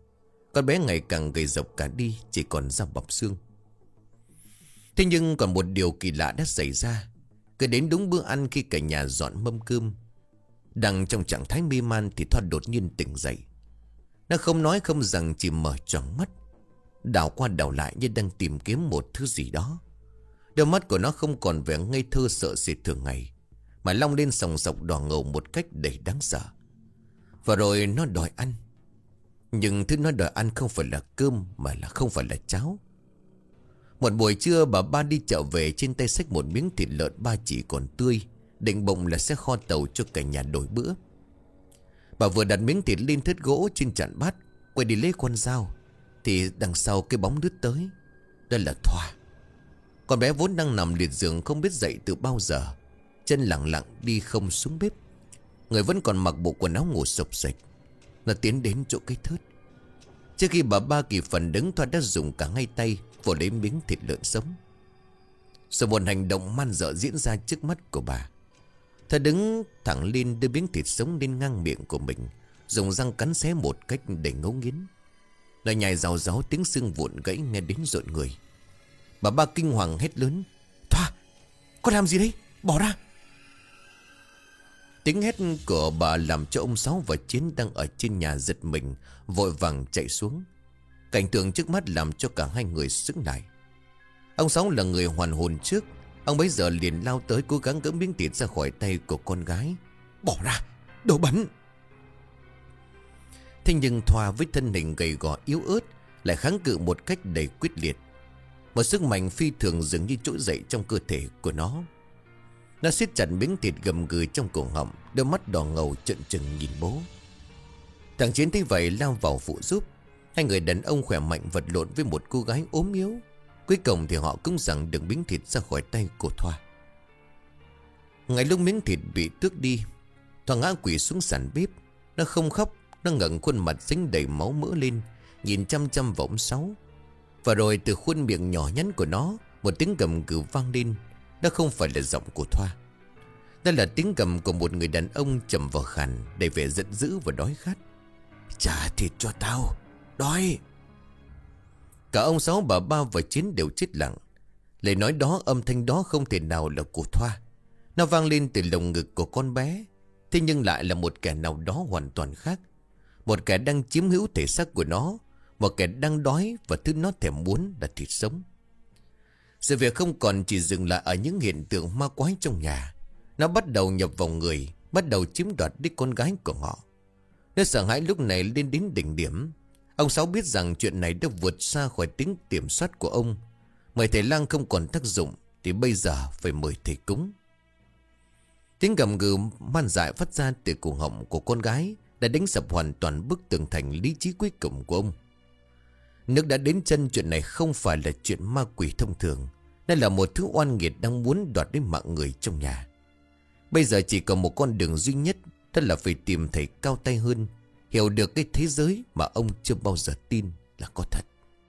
Con bé ngày càng gầy rộc cả đi, chỉ còn da bọc xương. Thế nhưng còn một điều kỳ lạ đã xảy ra. Cứ đến đúng bữa ăn, khi cả nhà dọn mâm cơm, đang trong trạng thái mê man thì Thoa đột nhiên tỉnh dậy. Nó không nói không rằng, chỉ mở tròn mắt, đảo qua đảo lại như đang tìm kiếm một thứ gì đó. Đôi mắt của nó không còn vẻ ngây thơ sợ sệt thường ngày, mà long lên sòng sọc đỏ ngầu một cách đầy đáng sợ. Và rồi nó đòi ăn. Nhưng thứ nó đòi ăn không phải là cơm, mà là không phải là cháo. Một buổi trưa bà ba đi chợ về, trên tay xách một miếng thịt lợn ba chỉ còn tươi, định bụng là sẽ kho tàu cho cả nhà đổi bữa. Bà vừa đặt miếng thịt lên thớt gỗ trên chạn bát, quay đi lấy con dao, thì đằng sau cái bóng lướt tới. Đó là Thoa. Con bé vốn đang nằm liệt giường không biết dậy từ bao giờ, chân lặng lặng đi không xuống bếp, người vẫn còn mặc bộ quần áo ngủ sộc sạch. Nó tiến đến chỗ cái thớt. Trước khi bà ba kịp phản ứng, Thoa đã dùng cả hai tay vồ lấy miếng thịt lợn sống. Rồi một hành động man dợ diễn ra trước mắt của bà. Thoa đứng thẳng lên, đưa miếng thịt sống lên ngang miệng của mình, dùng răng cắn xé một cách đầy ngấu nghiến. Nó nhai rào ráo, tiếng xương vụn gãy nghe đến rợn người. Bà ba kinh hoàng hét lớn: Thoa, con làm gì đấy? Bỏ ra! Tiếng hét của bà làm cho ông Sáu và Chiến đang ở trên nhà giật mình, vội vàng chạy xuống. Cảnh tượng trước mắt làm cho cả hai người sững lại. Ông Sáu là người hoàn hồn trước. Ông bấy giờ liền lao tới, cố gắng gỡ miếng thịt ra khỏi tay của con gái. Bỏ ra, đồ bẩn! Thế nhưng Thoa với thân hình gầy gò yếu ớt lại kháng cự một cách đầy quyết liệt. Một sức mạnh phi thường dường như trỗi dậy trong cơ thể của nó. Nó siết chặt miếng thịt gầm gừ trong cổ họng, đôi mắt đỏ ngầu trợn trừng nhìn bố. Thằng Chiến thấy vậy lao vào phụ giúp. Hai người đàn ông khỏe mạnh vật lộn với một cô gái ốm yếu. Cuối cùng thì họ cũng giằng được miếng thịt ra khỏi tay của Thoa. Ngay lúc miếng thịt bị tước đi, Thoa ngã quỵ xuống sàn bếp. Nó không khóc, nó ngẩng khuôn mặt dính đầy máu mỡ lên, nhìn chăm chăm vào ông Sáu. Và rồi từ khuôn miệng nhỏ nhắn của nó, một tiếng gầm gừ vang lên. Đó không phải là giọng của Thoa. Đó là tiếng gầm của một người đàn ông trầm và khàn, đầy vẻ giận dữ và đói khát. Trả thịt cho tao, đói! Cả ông Sáu, bà ba và Chiến đều chết lặng. Lời nói đó, âm thanh đó không thể nào là của Thoa. Nó vang lên từ lồng ngực của con bé. Thế nhưng lại là một kẻ nào đó hoàn toàn khác. Một kẻ đang chiếm hữu thể xác của nó. Một kẻ đang đói, và thứ nó thèm muốn là thịt sống. Sự việc không còn chỉ dừng lại ở những hiện tượng ma quái trong nhà. Nó bắt đầu nhập vào người, bắt đầu chiếm đoạt đích con gái của họ. Nỗi sợ hãi lúc này lên đến đỉnh điểm. Ông Sáu biết rằng chuyện này đã vượt xa khỏi tính kiểm soát của ông. Mời thầy lang không còn tác dụng, thì bây giờ phải mời thầy cúng. Tiếng gầm gừ man dại phát ra từ cổ họng của con gái đã đánh sập hoàn toàn bức tường thành lý trí cuối cùng của ông. Nước đã đến chân, chuyện này không phải là chuyện ma quỷ thông thường. Đây là một thứ oan nghiệt đang muốn đoạt đến mạng người trong nhà. Bây giờ chỉ còn một con đường duy nhất, đó là phải tìm thầy cao tay hơn, hiểu được cái thế giới mà ông chưa bao giờ tin là có thật.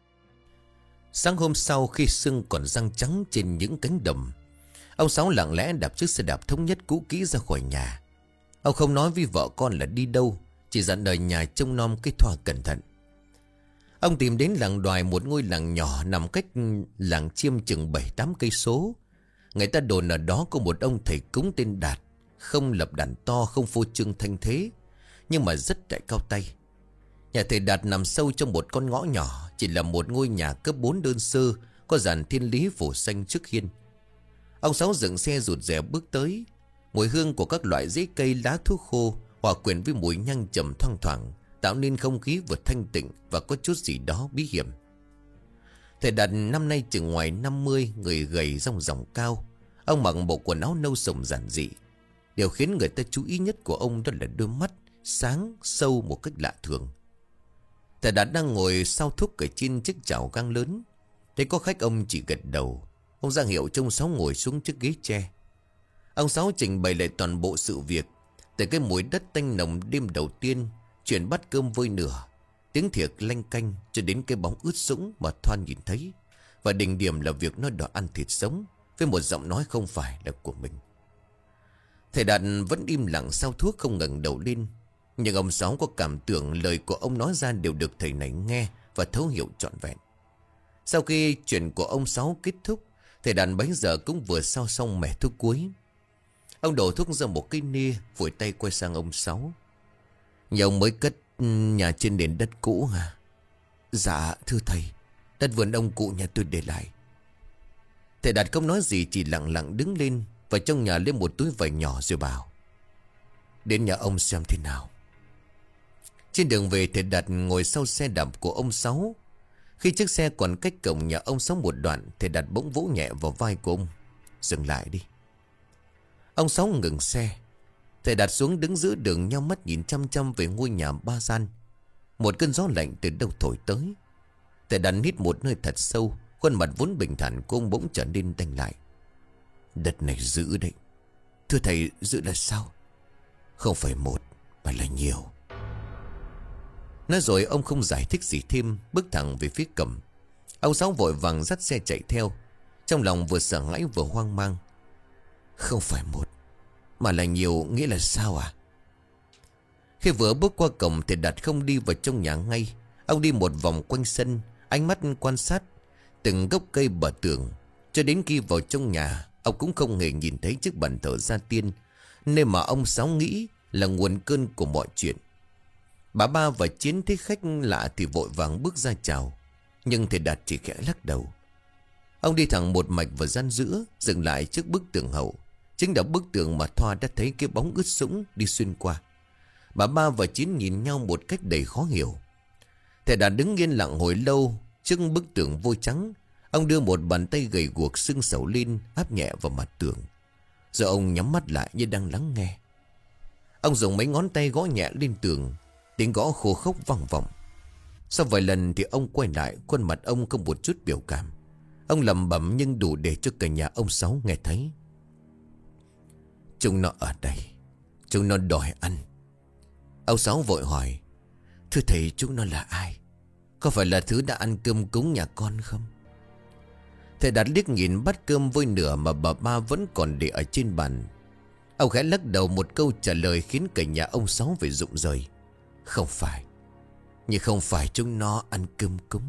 Sáng hôm sau, khi sương còn răng trắng trên những cánh đồng, ông Sáu lặng lẽ đạp chiếc xe đạp thống nhất cũ kỹ ra khỏi nhà. Ông không nói với vợ con là đi đâu, chỉ dặn đời nhà trông nom cái Thoa cẩn thận. Ông tìm đến làng Đoài, một ngôi làng nhỏ nằm cách làng Chiêm chừng 7-8 cây số. Người ta đồn ở đó có một ông thầy cúng tên Đạt, không lập đàn to, không phô trương thanh thế, nhưng mà rất đại cao tay. Nhà thầy Đạt nằm sâu trong một con ngõ nhỏ, chỉ là một ngôi nhà cấp 4 đơn sơ, có dàn thiên lý phủ xanh trước hiên. Ông Sáu dừng xe rụt rè bước tới. Mùi hương của các loại rễ cây, lá thuốc khô hòa quyện với mùi nhang trầm thoang thoảng, tạo nên không khí vừa thanh tịnh và có chút gì đó bí hiểm. Thầy Đạt năm nay chừng ngoài 50, người gầy rong ròng cao. Ông mặc bộ quần áo nâu sồng giản dị. Điều khiến người ta chú ý nhất của ông đó là đôi mắt sáng sâu một cách lạ thường. Thầy Đạt đang ngồi sau thuốc ở trên chiếc chảo gang lớn. Thấy có khách, ông chỉ gật đầu. Ông ra hiệu trông Sáu ngồi xuống chiếc ghế tre. Ông Sáu trình bày lại toàn bộ sự việc, từ cái mùi đất tanh nồng đêm đầu tiên, chuyện bát cơm vơi nửa, tiếng thiệt lanh canh, cho đến cái bóng ướt sũng mà Thoa nhìn thấy. Và đỉnh điểm là việc nó đòi ăn thịt sống, với một giọng nói không phải là của mình. Thầy Đạt vẫn im lặng sau thuốc, không ngẩng đầu lên. Nhưng ông Sáu có cảm tưởng lời của ông nói ra đều được thầy này nghe và thấu hiểu trọn vẹn. Sau khi chuyện của ông Sáu kết thúc, thầy Đạt bấy giờ cũng vừa sao xong mẻ thuốc cuối. Ông đổ thuốc ra một cái nia, vội tay quay sang ông Sáu. Nhà ông mới cất nhà trên nền đất cũ hả? Dạ thưa thầy, đất vườn ông cụ nhà tôi để lại. Thầy Đạt không nói gì, chỉ lặng lặng đứng lên và trong nhà lấy một túi vải nhỏ rồi bảo: Đến nhà ông xem thế nào. Trên đường về, thầy Đạt ngồi sau xe đạp của ông Sáu. Khi chiếc xe còn cách cổng nhà ông Sáu một đoạn, thầy Đạt bỗng vỗ nhẹ vào vai của ông: Dừng lại đi. Ông Sáu ngừng xe. Thầy Đạt xuống đứng giữa đường, nheo mắt nhìn chăm chăm về ngôi nhà 3 gian. Một cơn gió lạnh từ đâu thổi tới. Thầy Đạt hít một hơi thật sâu. Khuôn mặt vốn bình thản của ông bỗng trở nên đanh lại. Đất này dữ đấy. Thưa thầy, dữ là sao? Không phải một mà là nhiều. Nói rồi ông không giải thích gì thêm, bước thẳng về phía cổng. Ông Sáu vội vàng dắt xe chạy theo, trong lòng vừa sợ hãi vừa hoang mang. Không phải một mà là nhiều nghĩa là sao à? Khi vừa bước qua cổng thì Đạt không đi vào trong nhà ngay. Ông đi một vòng quanh sân, ánh mắt quan sát từng gốc cây bờ tường. Cho đến khi vào trong nhà, ông cũng không hề nhìn thấy chiếc bàn thờ gia tiên, nơi mà ông Sáu nghĩ là nguồn cơn của mọi chuyện. Bà Ba và Chiến thấy khách lạ thì vội vàng bước ra chào, nhưng thầy Đạt chỉ khẽ lắc đầu. Ông đi thẳng một mạch vào gian giữa, dừng lại trước bức tường hậu. Chính là bức tường mà Thoa đã thấy cái bóng ướt sũng đi xuyên qua. Bà Ba và Chiến nhìn nhau một cách đầy khó hiểu. Thầy Đạt đứng yên lặng hồi lâu trước bức tường vôi trắng. Ông đưa một bàn tay gầy guộc sưng sầu lên, áp nhẹ vào mặt tường. Rồi ông nhắm mắt lại như đang lắng nghe. Ông dùng mấy ngón tay gõ nhẹ lên tường, tiếng gõ khô khốc vang vọng. Sau vài lần thì ông quay lại, khuôn mặt ông không một chút biểu cảm. Ông lẩm bẩm nhưng đủ để cho cả nhà ông Sáu nghe thấy. Chúng nó ở đây, chúng nó đòi ăn. Ông Sáu vội hỏi: Thưa thầy, chúng nó là ai? Có phải là thứ đã ăn cơm cúng nhà con không? Thầy Đạt liếc nhìn bát cơm vơi nửa mà bà Ba vẫn còn để ở trên bàn. Ông khẽ lắc đầu, một câu trả lời khiến cả nhà ông Sáu phải rụng rời. Không phải. Nhưng không phải chúng nó ăn cơm cúng.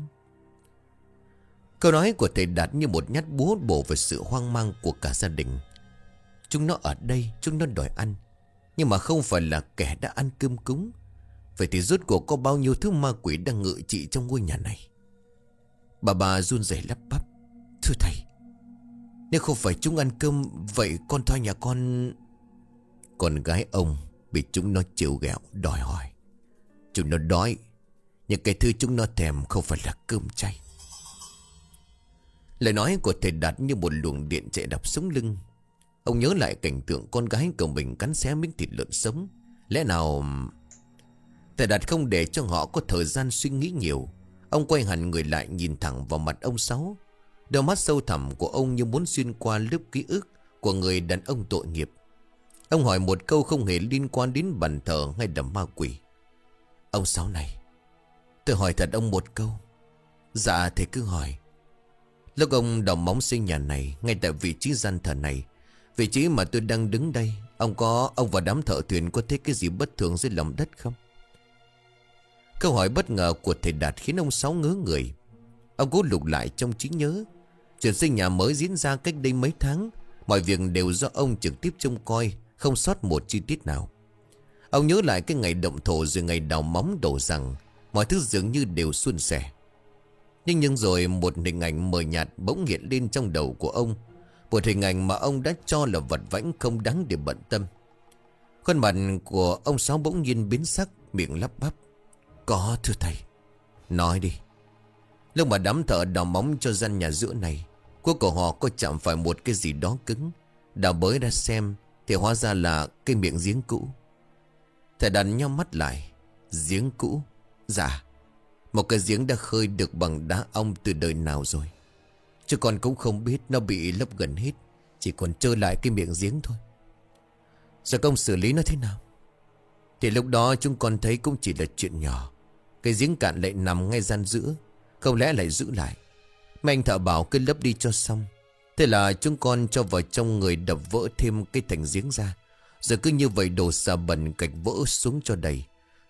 Câu nói của thầy Đạt như một nhát búa bổ vào sự hoang mang của cả gia đình. Chúng nó ở đây, chúng nó đòi ăn, nhưng mà không phải là kẻ đã ăn cơm cúng. Vậy thì rốt cuộc có bao nhiêu thứ ma quỷ đang ngự trị trong ngôi nhà này? Bà run rẩy lắp bắp: Thưa thầy, nếu không phải chúng ăn cơm, vậy con Thoa nhà con gái ông bị chúng nó trêu ghẹo đòi hỏi. Chúng nó đói, nhưng cái thứ chúng nó thèm không phải là cơm chay. Lời nói của thầy Đạt như một luồng điện chạy đập sống lưng. Ông nhớ lại cảnh tượng con gái của mình cắn xé miếng thịt lợn sống. Lẽ nào... Thầy Đạt không để cho họ có thời gian suy nghĩ nhiều. Ông quay hẳn người lại, nhìn thẳng vào mặt ông Sáu. Đôi mắt sâu thẳm của ông như muốn xuyên qua lớp ký ức của người đàn ông tội nghiệp. Ông hỏi một câu không hề liên quan đến bàn thờ hay đầm ma quỷ. Ông Sáu này, tôi hỏi thật ông một câu. Dạ thầy cứ hỏi. Lúc ông đào móng xây nhà này, ngay tại vị trí gian thờ này, vị trí mà tôi đang đứng đây, ông và đám thợ thuyền có thấy cái gì bất thường dưới lòng đất không? Câu hỏi bất ngờ của thầy Đạt khiến ông Sáu ngớ người. Ông cố lục lại trong trí nhớ. Chuyện xây nhà mới diễn ra cách đây mấy tháng. Mọi việc đều do ông trực tiếp trông coi, không sót một chi tiết nào. Ông nhớ lại cái ngày động thổ rồi ngày đào móng đổ rằng mọi thứ dường như đều suôn sẻ. Nhưng rồi một hình ảnh mờ nhạt bỗng hiện lên trong đầu của ông. Một hình ảnh mà ông đã cho là vật vãnh không đáng để bận tâm. Khuôn mặt của ông Sáu bỗng nhiên biến sắc, miệng lắp bắp: Có thưa thầy. Nói đi. Lúc mà đám thợ đào móng cho gian nhà giữa này, cuối cùng họ có chạm phải một cái gì đó cứng. Đào bới ra xem thì hóa ra là cái miệng giếng cũ. Thầy Đạt nhắm mắt lại. Giếng cũ? Dạ, một cái giếng đã khơi được bằng đá ong từ đời nào rồi. Chứ con cũng không biết, nó bị lấp gần hết, chỉ còn trơ lại cái miệng giếng thôi. Rồi công xử lý nó thế nào? Thì lúc đó chúng con thấy cũng chỉ là chuyện nhỏ. Cái giếng cạn lại nằm ngay gian giữa, không lẽ lại giữ lại? Mấy anh thợ bảo cứ lấp đi cho xong. Thế là chúng con cho vào trong người đập vỡ thêm cái thành giếng ra. Rồi cứ như vậy đổ xà bẩn gạch vỡ xuống cho đầy.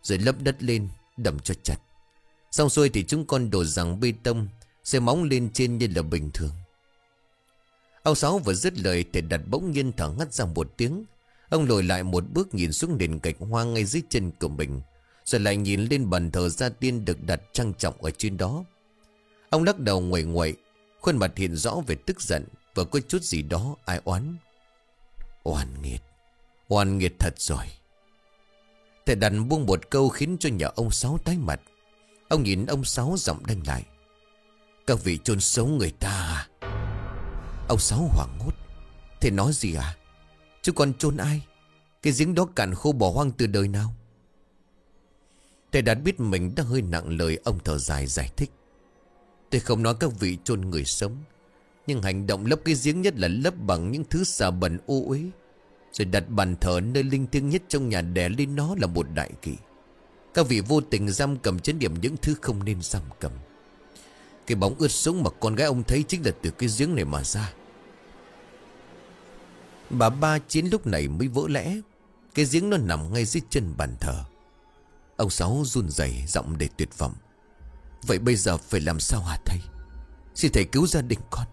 rồi lấp đất lên, đầm cho chặt. Xong xuôi thì chúng con đổ giằng bê tông, xây móng lên trên như là bình thường. Ông Sáu vừa dứt lời thì Đạt bỗng nhiên thở ngắt ra một tiếng. Ông lùi lại một bước nhìn xuống nền gạch hoa ngay dưới chân của mình, rồi lại nhìn lên bàn thờ gia tiên được đặt trang trọng ở trên đó. Ông lắc đầu nguậy nguậy, khuôn mặt hiện rõ về tức giận và có chút gì đó ai oán. Oan nghiệt thật rồi. Thầy Đạt buông một câu khiến cho nhà ông Sáu tái mặt. Ông nhìn ông Sáu giọng đanh lại. Các vị chôn sống người ta à? Ông Sáu hoảng hốt. Thầy nói gì à? Chứ còn chôn ai? Cái giếng đó cạn khô bỏ hoang từ đời nào? Thầy Đạt biết mình đã hơi nặng lời. Ông thở dài giải thích. Tôi không nói các vị chôn người sống, nhưng hành động lấp cái giếng nhất là lấp bằng những thứ xà bẩn ô uế, rồi đặt bàn thờ nơi linh thiêng nhất trong nhà đè lên nó là một đại kỵ. Các vị vô tình giam cầm chấn điểm những thứ không nên giam cầm. Cái bóng ướt sũng mà con gái ông thấy chính là từ cái giếng này mà ra. Bà Ba Chiến lúc này mới vỡ lẽ. Cái giếng nó nằm ngay dưới chân bàn thờ. Ông Sáu run rẩy, giọng đầy tuyệt vọng. Vậy bây giờ phải làm sao hả thầy? Xin thầy cứu gia đình con.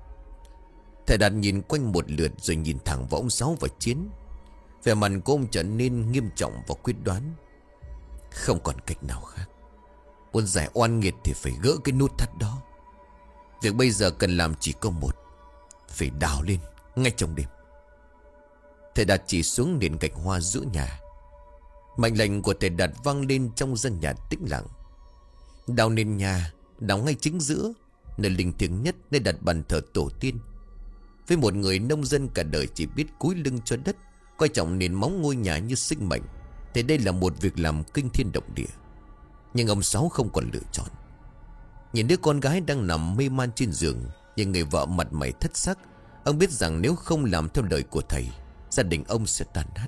Thầy Đạt nhìn quanh một lượt rồi nhìn thẳng vào ông Sáu và Chiến. Vẻ mặt của ông trở nên nghiêm trọng và quyết đoán. Không còn cách nào khác. Muốn giải oan nghiệt thì phải gỡ cái nút thắt đó. Việc bây giờ cần làm chỉ có một: phải đào lên ngay trong đêm. Thầy Đạt chỉ xuống nền gạch hoa giữa nhà. Mệnh lệnh của thầy Đạt vang lên trong dân nhà tĩnh lặng. Đào nền nhà, đào ngay chính giữa, nơi linh thiêng nhất, nơi đặt bàn thờ tổ tiên. Với một người nông dân cả đời chỉ biết cúi lưng cho đất, coi trọng nền móng ngôi nhà như sinh mệnh, thì đây là một việc làm kinh thiên động địa. Nhưng ông Sáu không còn lựa chọn. Nhìn đứa con gái đang nằm mê man trên giường, nhìn người vợ mặt mày thất sắc, ông biết rằng nếu không làm theo lời của thầy, gia đình ông sẽ tan nát.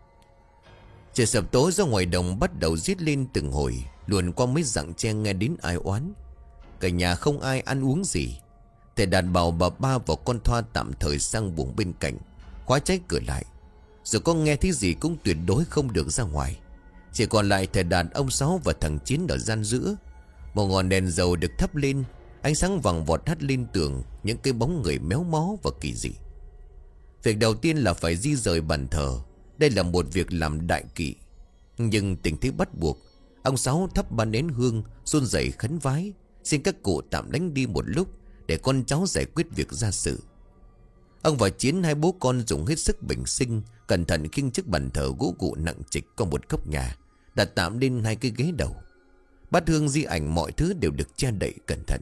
Trời sập tối, ra ngoài đồng bắt đầu rít lên từng hồi, luồn qua mấy rặng tre nghe đến ai oán. Cả nhà không ai ăn uống gì. Thầy Đạt bảo bà Ba và con Thoa tạm thời sang buồng bên cạnh, khóa trái cửa lại. Rồi có nghe thấy gì cũng tuyệt đối không được ra ngoài. Chỉ còn lại thầy Đạt, ông Sáu và thằng Chiến ở gian giữa. Một ngọn đèn dầu được thắp lên, ánh sáng vàng vọt hắt lên tường những cái bóng người méo mó và kỳ dị. Việc đầu tiên là phải di rời bàn thờ. Đây là một việc làm đại kỵ. Nhưng tình thế bắt buộc, ông Sáu thắp ba nén hương, run rẩy khấn vái, xin các cụ tạm lánh đi một lúc để con cháu giải quyết việc gia sự. Ông và Chiến, hai bố con, dùng hết sức bình sinh, cẩn thận khiêng chiếc bàn thờ gỗ cụ nặng trịch qua một góc nhà, đặt tạm lên hai cái ghế đầu. Bát hương, di ảnh, mọi thứ đều được che đậy cẩn thận.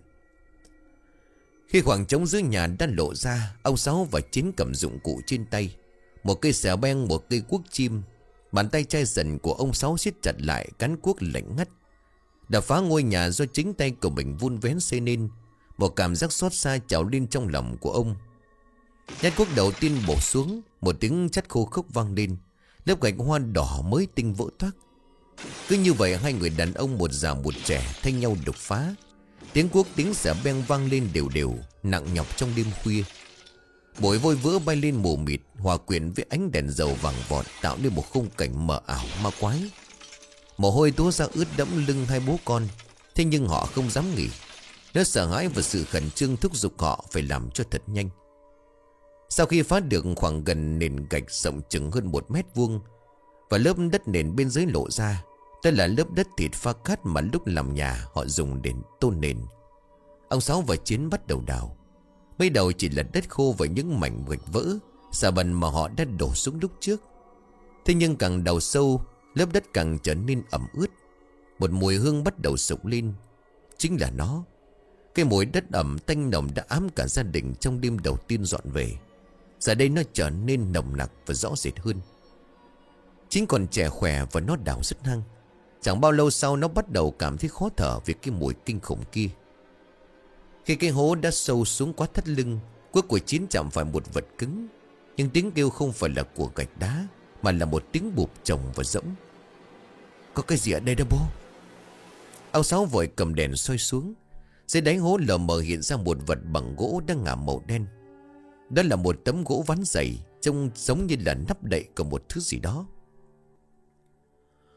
Khi khoảng trống dưới nhà đã lộ ra, ông Sáu và Chiến cầm dụng cụ trên tay, một cây xẻo beng, một cây cuốc chim. Bàn tay chai dần của ông Sáu siết chặt lại cán cuốc lạnh ngắt. Đập phá ngôi nhà do chính tay của mình vun vén xây nên. Một cảm giác xót xa trào lên trong lòng của ông. Nhát cuốc đầu tiên bổ xuống, một tiếng chát khô khốc vang lên. Lớp gạch hoa đỏ mới tinh vỡ toác. Cứ như vậy hai người đàn ông một già một trẻ thay nhau đục phá. Tiếng cuốc, tiếng xẻo beng vang lên đều đều, nặng nhọc trong đêm khuya. Bụi vôi vỡ bay lên mù mịt, hòa quyện với ánh đèn dầu vàng vọt, tạo nên một khung cảnh mờ ảo ma quái. Mồ hôi túa ra ướt đẫm lưng hai bố con. Thế nhưng họ không dám nghỉ. Nó sợ hãi và sự khẩn trương thúc giục họ phải làm cho thật nhanh. Sau khi phá được khoảng gần nền gạch rộng chừng hơn 1 mét vuông và lớp đất nền bên dưới lộ ra, đây là lớp đất thịt pha cát mà lúc làm nhà họ dùng để tôn nền. Ông Sáu và Chiến bắt đầu đào. Bây đầu chỉ là đất khô và những mảnh gạch vỡ, xà bần mà họ đã đổ xuống lúc trước. Thế nhưng càng đào sâu, lớp đất càng trở nên ẩm ướt. Một mùi hương bắt đầu sục lên. Chính là nó. Cái mùi đất ẩm tanh nồng đã ám cả gia đình trong đêm đầu tiên dọn về. Giờ đây nó trở nên nồng nặc và rõ rệt hơn. Chính còn trẻ khỏe và nó đào rất hăng. Chẳng bao lâu sau nó bắt đầu cảm thấy khó thở vì cái mùi kinh khủng kia. Khi cái hố đã sâu xuống quá thắt lưng, cuốc của Chiến chạm phải một vật cứng. Nhưng tiếng kêu không phải là của gạch đá, mà là một tiếng bụp chồng và rỗng. Có cái gì ở đây đó bố? Ông Sáu vội cầm đèn soi xuống. Dưới đáy hố lờ mờ hiện ra một vật bằng gỗ đang ngả màu đen. Đó là một tấm gỗ ván dày, trông giống như là nắp đậy của một thứ gì đó.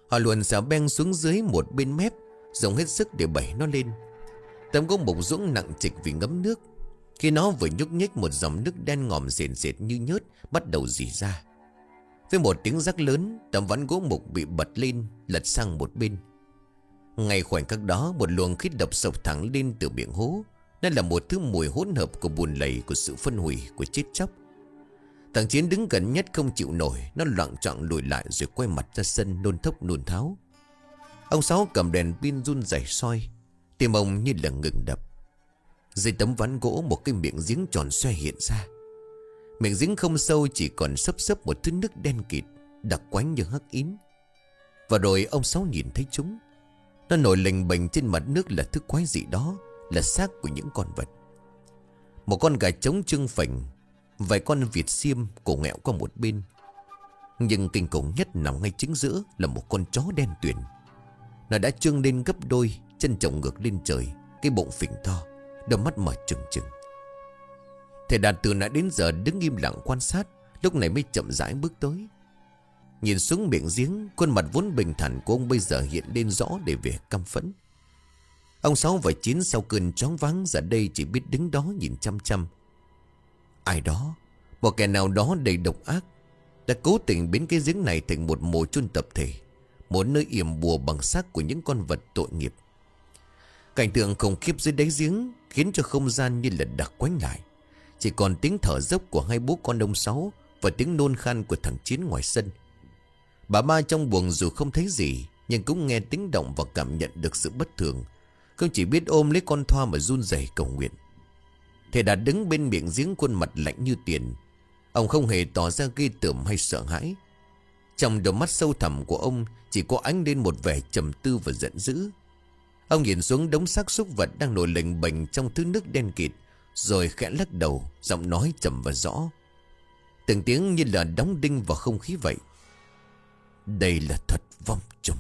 Họ luồn xà beng xuống dưới một bên mép, dùng hết sức để bẩy nó lên. Tấm gỗ mục dũng nặng trịch vì ngấm nước. Khi nó vừa nhúc nhích, một dòng nước đen ngòm sền sệt như nhớt bắt đầu rỉ ra. Với một tiếng rắc lớn, tấm ván gỗ mục bị bật lên, lật sang một bên. Ngay khoảnh khắc đó, một luồng khí độc sộc thẳng lên từ miệng hố. Đây là một thứ mùi hỗn hợp của bùn lầy, của sự phân hủy, của chết chóc. Thằng Chiến đứng gần nhất không chịu nổi. Nó loạng choạng lùi lại rồi quay mặt ra sân, nôn thốc nôn tháo. Ông Sáu cầm đèn pin run rẩy soi. Tim ông như là ngừng đập. Dưới tấm ván gỗ, một cái miệng giếng tròn xoe hiện ra. Miệng giếng không sâu, chỉ còn xấp xấp một thứ nước đen kịt, đặc quánh như hắc ín. Và rồi ông Sáu nhìn thấy chúng. Nó nổi lềnh bềnh trên mặt nước là thứ quái dị đó, là xác của những con vật. Một con gà trống trưng phình, vài con vịt xiêm cổ nghẹo qua một bên. Nhưng kinh khủng nhất nằm ngay chính giữa là một con chó đen tuyền. Nó đã trương lên gấp đôi, chân chồng ngược lên trời, cái bụng phình to, đôi mắt mở trừng trừng. Thầy Đạt từ nãy đến giờ đứng im lặng quan sát, lúc này mới chậm rãi bước tới. Nhìn xuống miệng giếng, khuôn mặt vốn bình thản của ông bây giờ hiện lên rõ để vẻ căm phẫn. Ông Sáu và Chín sau cơn choáng váng giờ đây chỉ biết đứng đó nhìn chăm chăm. Ai đó, một kẻ nào đó đầy độc ác, đã cố tình biến cái giếng này thành một mồ chôn tập thể, một nơi yểm bùa bằng xác của những con vật tội nghiệp. Cảnh tượng khủng khiếp dưới đáy giếng khiến cho không gian như là đặc quánh lại. Chỉ còn tiếng thở dốc của hai bố con ông Sáu và tiếng nôn khan của thằng Chiến ngoài sân. Bà Ba trong buồng dù không thấy gì, nhưng cũng nghe tiếng động và cảm nhận được sự bất thường. Không chỉ biết ôm lấy con Thoa mà run rẩy cầu nguyện. Thầy Đạt đứng bên miệng giếng, khuôn mặt lạnh như tiền. Ông không hề tỏ ra ghê tởm hay sợ hãi. Trong đôi mắt sâu thẳm của ông chỉ có ánh lên một vẻ trầm tư và giận dữ. Ông nhìn xuống đống xác súc vật đang nổi lềnh bềnh trong thứ nước đen kịt, rồi khẽ lắc đầu, giọng nói trầm và rõ. Từng tiếng như là đóng đinh vào không khí vậy. Đây là thật vong trùng.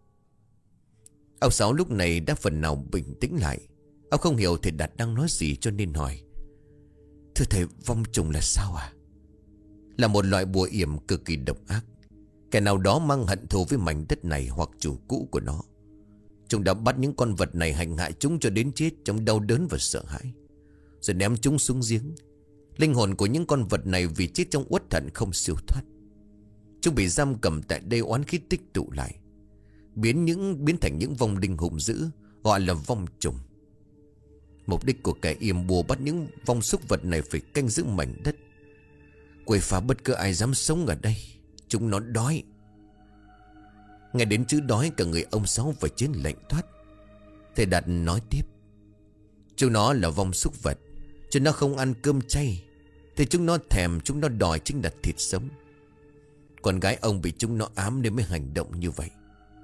Ông Sáu lúc này đã phần nào bình tĩnh lại. Ông không hiểu thầy Đạt đang nói gì cho nên hỏi. Thưa thầy, vong trùng là sao à? Là một loại bùa yểm cực kỳ độc ác. Kẻ nào đó mang hận thù với mảnh đất này hoặc chủ cũ của nó. Chúng đã bắt những con vật này hành hạ chúng cho đến chết trong đau đớn và sợ hãi, rồi ném chúng xuống giếng. Linh hồn của những con vật này vì chết trong uất hận không siêu thoát. Chúng bị giam cầm tại đây, oán khí tích tụ lại, biến thành những vong linh hùng dữ, gọi là vong trùng. Mục đích của kẻ yểm bùa bắt những vong súc vật này phải canh giữ mảnh đất, quậy phá bất cứ ai dám sống ở đây. Chúng nó đói. Nghe đến chữ đói, cả người ông Sáu và Chiến lạnh thoát. Thầy Đạt nói tiếp. Chúng nó là vong súc vật, chúng nó không ăn cơm chay, thì chúng nó thèm, chúng nó đòi chính là thịt sống. Con gái ông bị chúng nó ám nên mới hành động như vậy.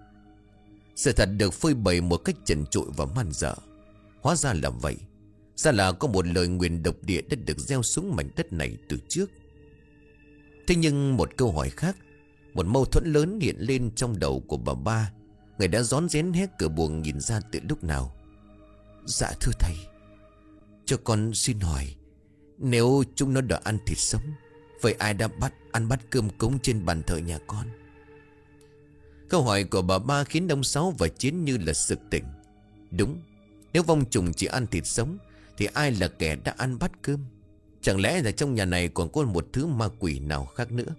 Sự thật được phơi bày một cách trần trụi và man dợ. Hóa ra là vậy. Ra là có một lời nguyền độc địa đã được gieo xuống mảnh đất này từ trước. Thế nhưng một câu hỏi khác, một mâu thuẫn lớn hiện lên trong đầu của bà Ba. Người đã rón rén hé cửa buồng nhìn ra từ lúc nào. Dạ thưa thầy, cho con xin hỏi, nếu chúng nó đã ăn thịt sống, vậy ai đã ăn bát cơm cúng trên bàn thờ nhà con? Câu hỏi của bà Ba khiến ông Sáu và Chiến như là sực tỉnh. Đúng, nếu vong trùng chỉ ăn thịt sống thì ai là kẻ đã ăn bát cơm? Chẳng lẽ là trong nhà này còn có một thứ ma quỷ nào khác nữa?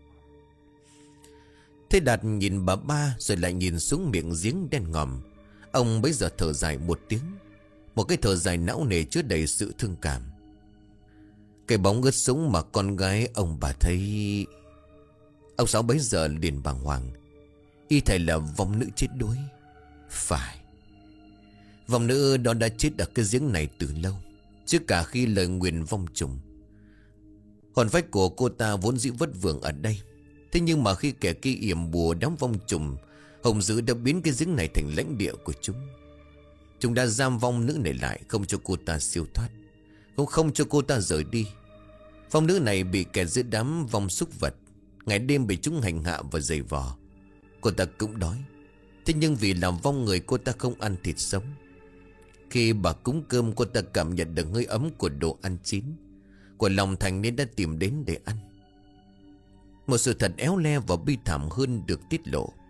Thế Đạt nhìn bà Ba rồi lại nhìn xuống miệng giếng đen ngòm. Ông bấy giờ thở dài một tiếng, một cái thở dài não nề chứa đầy sự thương cảm. Cái bóng ướt sũng mà con gái ông bà thấy. Ông Sáu bấy giờ liền bàng hoàng. Y thầy là vong nữ chết đuối. Phải, vong nữ đó đã chết ở cái giếng này từ lâu, trước cả khi lời nguyền vong trùng. Hồn phách của cô ta vốn dĩ vất vưởng ở đây. Thế nhưng mà khi kẻ kia yểm bùa đám vong trùng, hồng dữ đã biến cái giếng này thành lãnh địa của chúng. Chúng đã giam vong nữ này lại, không cho cô ta siêu thoát, cũng không cho cô ta rời đi. Vong nữ này bị kẹt giữa đám vong súc vật, ngày đêm bị chúng hành hạ và giày vò. Cô ta cũng đói, thế nhưng vì làm vong người, cô ta không ăn thịt sống. Khi bà cúng cơm, cô ta cảm nhận được hơi ấm của đồ ăn chín, của lòng thành nên đã tìm đến để ăn. Một sự thật éo le và bi thảm hơn được tiết lộ.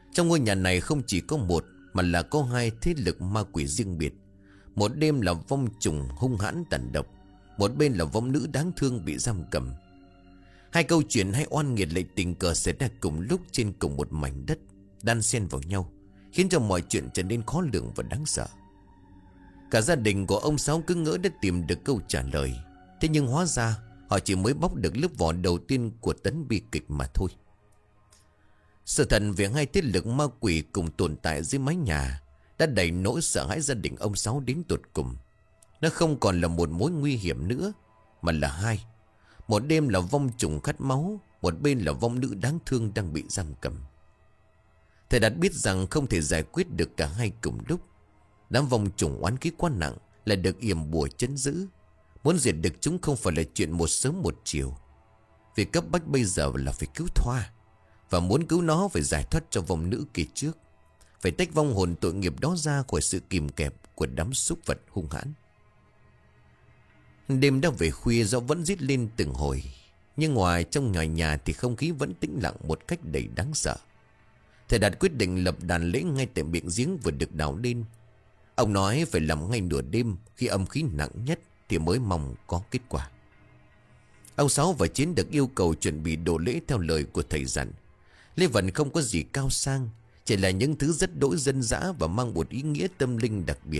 Trong ngôi nhà này không chỉ có một mà là có hai thế lực ma quỷ riêng biệt. Một đêm là vong trùng hung hãn tàn độc, một bên là vong nữ đáng thương bị giam cầm. Hai câu chuyện hay oan nghiệt lại tình cờ xảy ra cùng lúc trên cùng một mảnh đất, đan xen vào nhau, khiến cho mọi chuyện trở nên khó lường và đáng sợ. Cả gia đình của ông Sáu cứ ngỡ đã tìm được câu trả lời. Thế nhưng hóa ra họ chỉ mới bóc được lớp vỏ đầu tiên của tấn bi kịch mà thôi. Sự thật về hai thế lực ma quỷ cùng tồn tại dưới mái nhà đã đẩy nỗi sợ hãi gia đình ông Sáu đến tột cùng. Nó không còn là một mối nguy hiểm nữa, mà là hai. Một đêm là vong trùng khát máu, một bên là vong nữ đáng thương đang bị giam cầm. Thầy Đạt biết rằng không thể giải quyết được cả hai cùng lúc. Đám vong trùng oán khí quá nặng lại được yểm bùa trấn giữ. Muốn diệt được chúng không phải là chuyện một sớm một chiều. Việc cấp bách bây giờ là phải cứu Thoa. Và muốn cứu nó phải giải thoát cho vong nữ kia trước. Phải tách vong hồn tội nghiệp đó ra khỏi sự kìm kẹp của đám súc vật hung hãn. Đêm đã về khuya, gió vẫn rít lên từng hồi. Nhưng ngoài trong ngoài nhà thì không khí vẫn tĩnh lặng một cách đầy đáng sợ. Thầy Đạt quyết định lập đàn lễ ngay tại miệng giếng vừa được đào lên. Ông nói phải làm ngay nửa đêm, khi âm khí nặng nhất thì mới mong có kết quả. Ông Sáu và Chiến được yêu cầu chuẩn bị đồ lễ theo lời của thầy dặn. Lễ vật không có gì cao sang, chỉ là những thứ rất đỗi dân dã và mang một ý nghĩa tâm linh đặc biệt.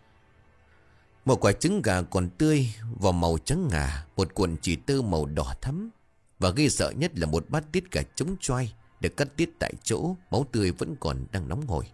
Một quả trứng gà còn tươi vào màu trắng ngà, một cuộn chỉ tơ màu đỏ thắm, và ghê sợ nhất là một bát tiết gà trống choai được cắt tiết tại chỗ, máu tươi vẫn còn đang nóng hổi.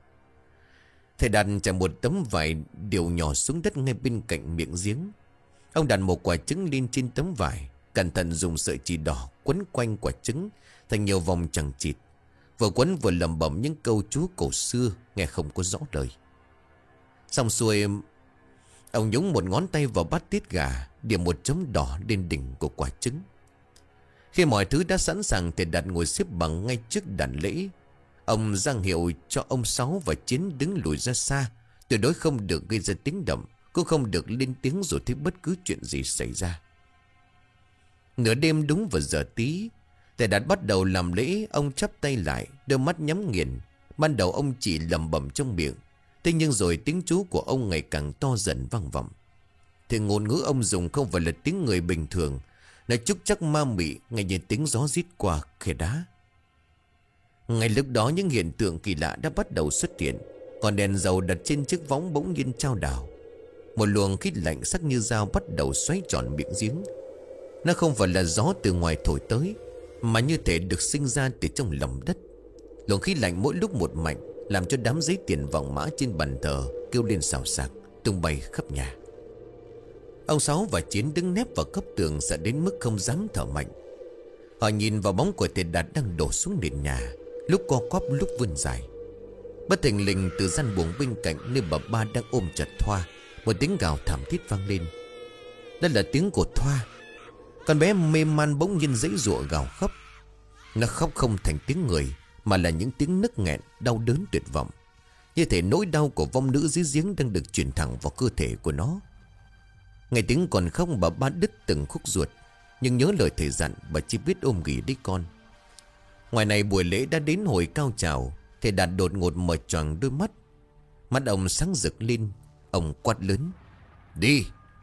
Thầy đặt trải một tấm vải điều nhỏ xuống đất ngay bên cạnh miệng giếng. Ông đặt một quả trứng lên trên tấm vải, cẩn thận dùng sợi chỉ đỏ quấn quanh quả trứng thành nhiều vòng chằng chịt, vừa quấn vừa lẩm bẩm những câu chú cổ xưa nghe không có rõ lời. Xong xuôi, ông nhúng một ngón tay vào bát tiết gà, điểm một chấm đỏ lên đỉnh của quả trứng. Khi mọi thứ đã sẵn sàng, thầy đặt ngồi xếp bằng ngay trước đàn lễ. Ông giang hiệu cho ông Sáu và Chiến đứng lùi ra xa, tuyệt đối không được gây ra tiếng động, cũng không được lên tiếng rồi thấy bất cứ chuyện gì xảy ra. Nửa đêm đúng vào giờ tí, thầy Đạt bắt đầu làm lễ. Ông chắp tay lại, đôi mắt nhắm nghiền. Ban đầu ông chỉ lẩm bẩm trong miệng, thế nhưng rồi tiếng chú của ông ngày càng to dần vang vọng. Thì ngôn ngữ ông dùng không phải là tiếng người bình thường, nó chúc chắc ma mị, ngay như tiếng gió rít qua khe đá. Ngay lúc đó những hiện tượng kỳ lạ đã bắt đầu xuất hiện. Còn đèn dầu đặt trên chiếc võng bỗng nhiên chao đảo. Một luồng khí lạnh sắc như dao bắt đầu xoáy tròn miệng giếng. Nó không phải là gió từ ngoài thổi tới, mà như thể được sinh ra từ trong lòng đất. Luồng khí lạnh mỗi lúc một mạnh, làm cho đám giấy tiền vàng mã trên bàn thờ kêu lên xào xạc, tung bay khắp nhà. Ông Sáu và Chiến đứng nép vào góc tường, sợ đến mức không dám thở mạnh. Họ nhìn vào bóng của thầy Đạt đang đổ xuống nền nhà, lúc co quắp lúc vươn dài. Bất thình lình từ gian buồng bên cạnh nơi bà Ba đang ôm chặt Thoa, một tiếng gào thảm thiết vang lên. Đó là tiếng của Thoa. Con bé mê man bỗng nhiên giãy giụa gào khóc. Nó khóc không thành tiếng người, mà là những tiếng nức nghẹn đau đớn tuyệt vọng, như thể nỗi đau của vong nữ dưới giếng đang được truyền thẳng vào cơ thể của nó. Nghe tiếng còn khóc, bà Ba đứt từng khúc ruột, nhưng nhớ lời thầy dặn, bà chỉ biết ôm ghì đích con. Ngoài này buổi lễ đã đến hồi cao trào. Thầy Đạt đột ngột mở choàng đôi mắt. Mắt ông sáng rực lên. Ông quát lớn: "Đi!"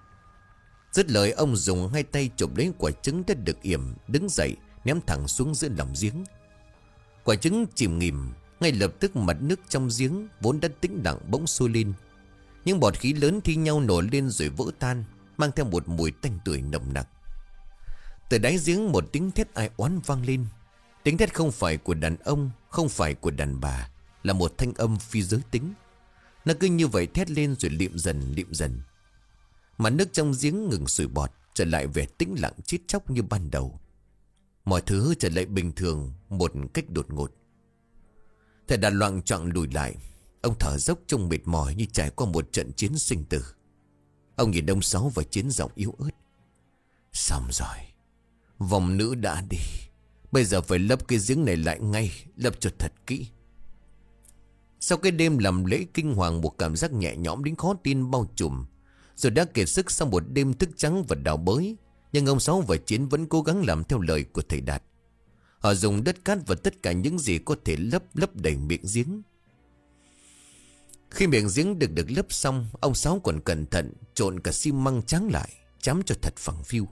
Dứt lời, ông dùng hai tay chụp lấy quả trứng đã được yểm, đứng dậy ném thẳng xuống giữa lòng giếng. Quả trứng chìm nghỉm. Ngay lập tức mặt nước trong giếng vốn đã tĩnh lặng bỗng sôi lên. Những bọt khí lớn thi nhau nổi lên rồi vỡ tan, mang theo một mùi tanh tưởi nồng nặc. Từ đáy giếng một tiếng thét ai oán vang lên. Tiếng thét không phải của đàn ông, không phải của đàn bà, là một thanh âm phi giới tính. Nó cứ như vậy thét lên rồi liệm dần. Mà nước trong giếng ngừng sủi bọt, trở lại vẻ tĩnh lặng chết chóc như ban đầu. Mọi thứ trở lại bình thường một cách đột ngột. Thầy Đạt loạng choạng lùi lại. Ông thở dốc trông mệt mỏi như trải qua một trận chiến sinh tử. Ông nhìn ông Sáu và Chiến, giọng yếu ớt: "Xong rồi, vòng nữ đã đi. Bây giờ phải lấp cái giếng này lại ngay, lấp cho thật kỹ." Sau cái đêm làm lễ kinh hoàng, một cảm giác nhẹ nhõm đến khó tin bao trùm. Rồi đã kiệt sức sau một đêm thức trắng và đào bới, nhưng ông Sáu và Chiến vẫn cố gắng làm theo lời của thầy Đạt. Họ dùng đất cát và tất cả những gì có thể lấp đầy miệng giếng. Khi miệng giếng được lấp xong, ông Sáu còn cẩn thận trộn cả xi măng trắng lại, chám cho thật phẳng phiu.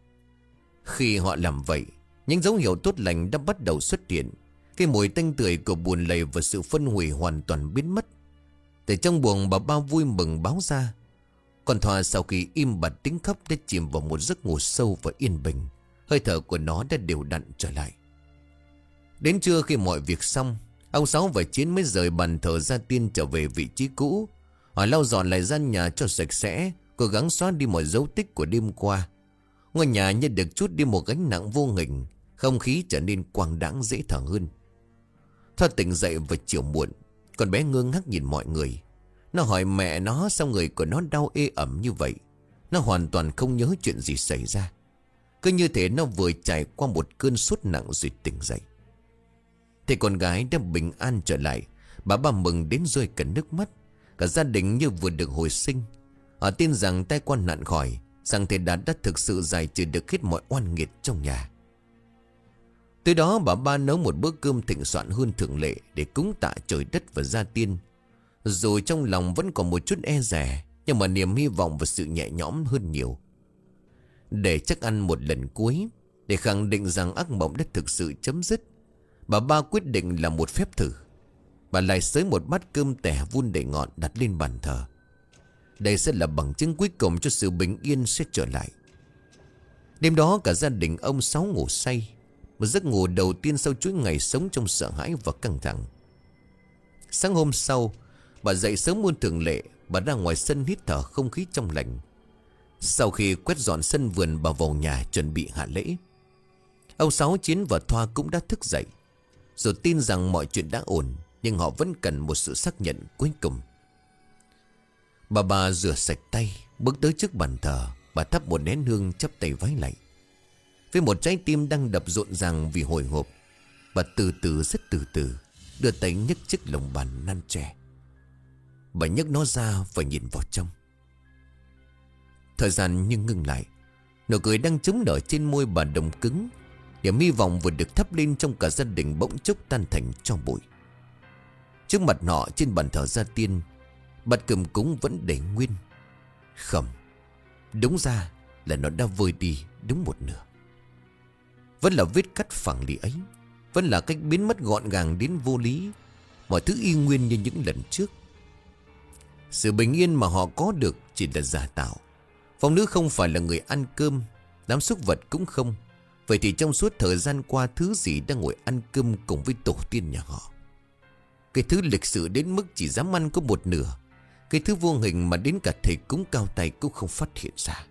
Khi họ làm vậy, những dấu hiệu tốt lành đã bắt đầu xuất hiện. Cái mùi tanh tưởi của bùn lầy và sự phân hủy hoàn toàn biến mất. Từ trong buồng, bà ba vui mừng báo ra con Thoa sau khi im bặt tiếng khóc đã chìm vào một giấc ngủ sâu và yên bình. Hơi thở của nó đã đều đặn trở lại. Đến trưa khi mọi việc xong, ông Sáu và Chiến mới rời bàn thờ gia tiên trở về vị trí cũ. Họ lau dọn lại gian nhà cho sạch sẽ, cố gắng xóa đi mọi dấu tích của đêm qua. Ngôi nhà như được trút đi một gánh nặng vô hình, không khí trở nên quang đãng dễ thở hơn. Thoa tỉnh dậy vào chiều muộn, con bé ngơ ngác nhìn mọi người. Nó hỏi mẹ nó sao người của nó đau ê ẩm như vậy. Nó hoàn toàn không nhớ chuyện gì xảy ra. Cứ như thế nó vừa trải qua một cơn sốt nặng rồi tỉnh dậy. Thì con gái đã bình an trở lại, bà ba mừng đến rơi cả nước mắt. Cả gia đình như vừa được hồi sinh. Họ tin rằng tai qua nạn khỏi, rằng thầy Đạt đã thực sự giải trừ được hết mọi oan nghiệt trong nhà. Từ đó bà ba nấu một bữa cơm thịnh soạn hơn thường lệ để cúng tạ trời đất và gia tiên. Rồi trong lòng vẫn còn một chút e dè, nhưng mà niềm hy vọng và sự nhẹ nhõm hơn nhiều. Để chắc ăn một lần cuối, để khẳng định rằng ác mộng đã thực sự chấm dứt, bà ba quyết định làm một phép thử. Bà lại xới một bát cơm tẻ vun đầy ngọn đặt lên bàn thờ. Đây sẽ là bằng chứng cuối cùng cho sự bình yên sẽ trở lại. Đêm đó cả gia đình ông Sáu ngủ say, một giấc ngủ đầu tiên sau chuỗi ngày sống trong sợ hãi và căng thẳng. Sáng hôm sau, bà dậy sớm hơn thường lệ. Bà ra ngoài sân hít thở không khí trong lành. Sau khi quét dọn sân vườn, bà vào nhà chuẩn bị hạ lễ. Ông Sáu, Chiến và Thoa cũng đã thức dậy. Dù tin rằng mọi chuyện đã ổn, nhưng họ vẫn cần một sự xác nhận cuối cùng. Bà rửa sạch tay, bước tới trước bàn thờ. Bà thắp một nén hương, chắp tay vái lạy. Với một trái tim đang đập rộn ràng vì hồi hộp, bà từ từ, rất từ từ đưa tay nhấc chiếc lồng bàn nan tre. Bà nhấc nó ra và nhìn vào trong. Thời gian như ngưng lại. Nụ cười đang chớm nở trên môi bà đồng cứng. Niềm hy vọng vừa được thắp lên trong cả gia đình bỗng chốc tan thành tro bụi. Trước mặt họ trên bàn thờ gia tiên, bát cơm cúng vẫn để nguyên. Không, đúng ra là nó đã vơi đi đúng một nửa. Vẫn là vết cắt phẳng lì ấy, vẫn là cách biến mất gọn gàng đến vô lý. Mọi thứ y nguyên như những lần trước. Sự bình yên mà họ có được chỉ là giả tạo. Phong nữ không phải là người ăn cơm, đám súc vật cũng không. Vậy thì trong suốt thời gian qua, thứ gì đang ngồi ăn cơm cùng với tổ tiên nhà họ? Cái thứ lịch sử đến mức chỉ dám ăn có một nửa. Cái thứ vô hình mà đến cả thầy cúng cao tay cũng không phát hiện ra.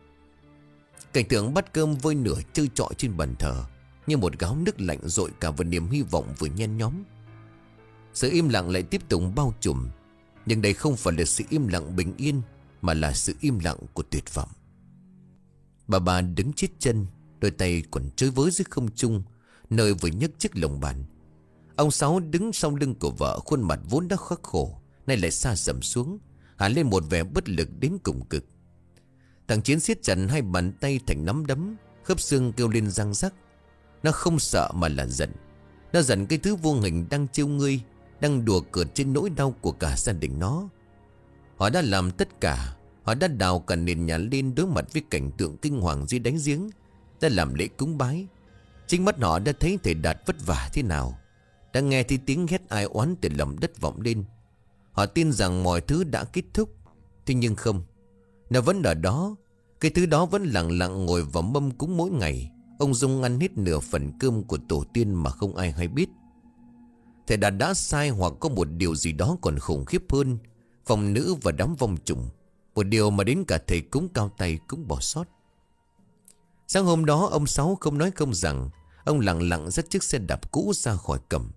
Cảnh tượng bát cơm vơi nửa trơ trọi trên bàn thờ, như một gáo nước lạnh dội cả vào niềm hy vọng vừa nhen nhóm. Sự im lặng lại tiếp tục bao trùm. Nhưng đây không phải là sự im lặng bình yên, mà là sự im lặng của tuyệt vọng. Bà ba đứng chết chân, đôi tay còn chơi với dưới không trung, nơi vừa nhấc chiếc lồng bàn. Ông Sáu đứng sau lưng của vợ, khuôn mặt vốn đã khắc khổ nay lại sa sầm xuống, hẳn lên một vẻ bất lực đến cùng cực. Thằng Chiến siết chặt hai bàn tay thành nắm đấm, khớp xương kêu lên răng rắc. Nó không sợ mà là giận. Nó giận cái thứ vô hình đang trêu ngươi, đang đùa cợt trên nỗi đau của cả gia đình nó. Họ đã làm tất cả. Họ đã đào cả nền nhà lên đối mặt với cảnh tượng kinh hoàng dưới đáy giếng, đã làm lễ cúng bái. Chính mắt họ đã thấy thầy Đạt vất vả thế nào, đã nghe thấy tiếng hét ai oán từ lòng đất vọng lên. Họ tin rằng mọi thứ đã kết thúc. Thế nhưng không, nó vẫn ở đó. Cái thứ đó vẫn lặng lặng ngồi vào mâm cúng mỗi ngày. Ông Dung ăn hết nửa phần cơm của tổ tiên mà không ai hay biết. Thầy Đạt đã sai, hoặc có một điều gì đó còn khủng khiếp hơn: phòng nữ và đám vong trùng. Một điều mà đến cả thầy cúng cao tay cũng bỏ sót. Sáng hôm đó, ông Sáu không nói không rằng, ông lặng lặng dắt chiếc xe đạp cũ ra khỏi cổng.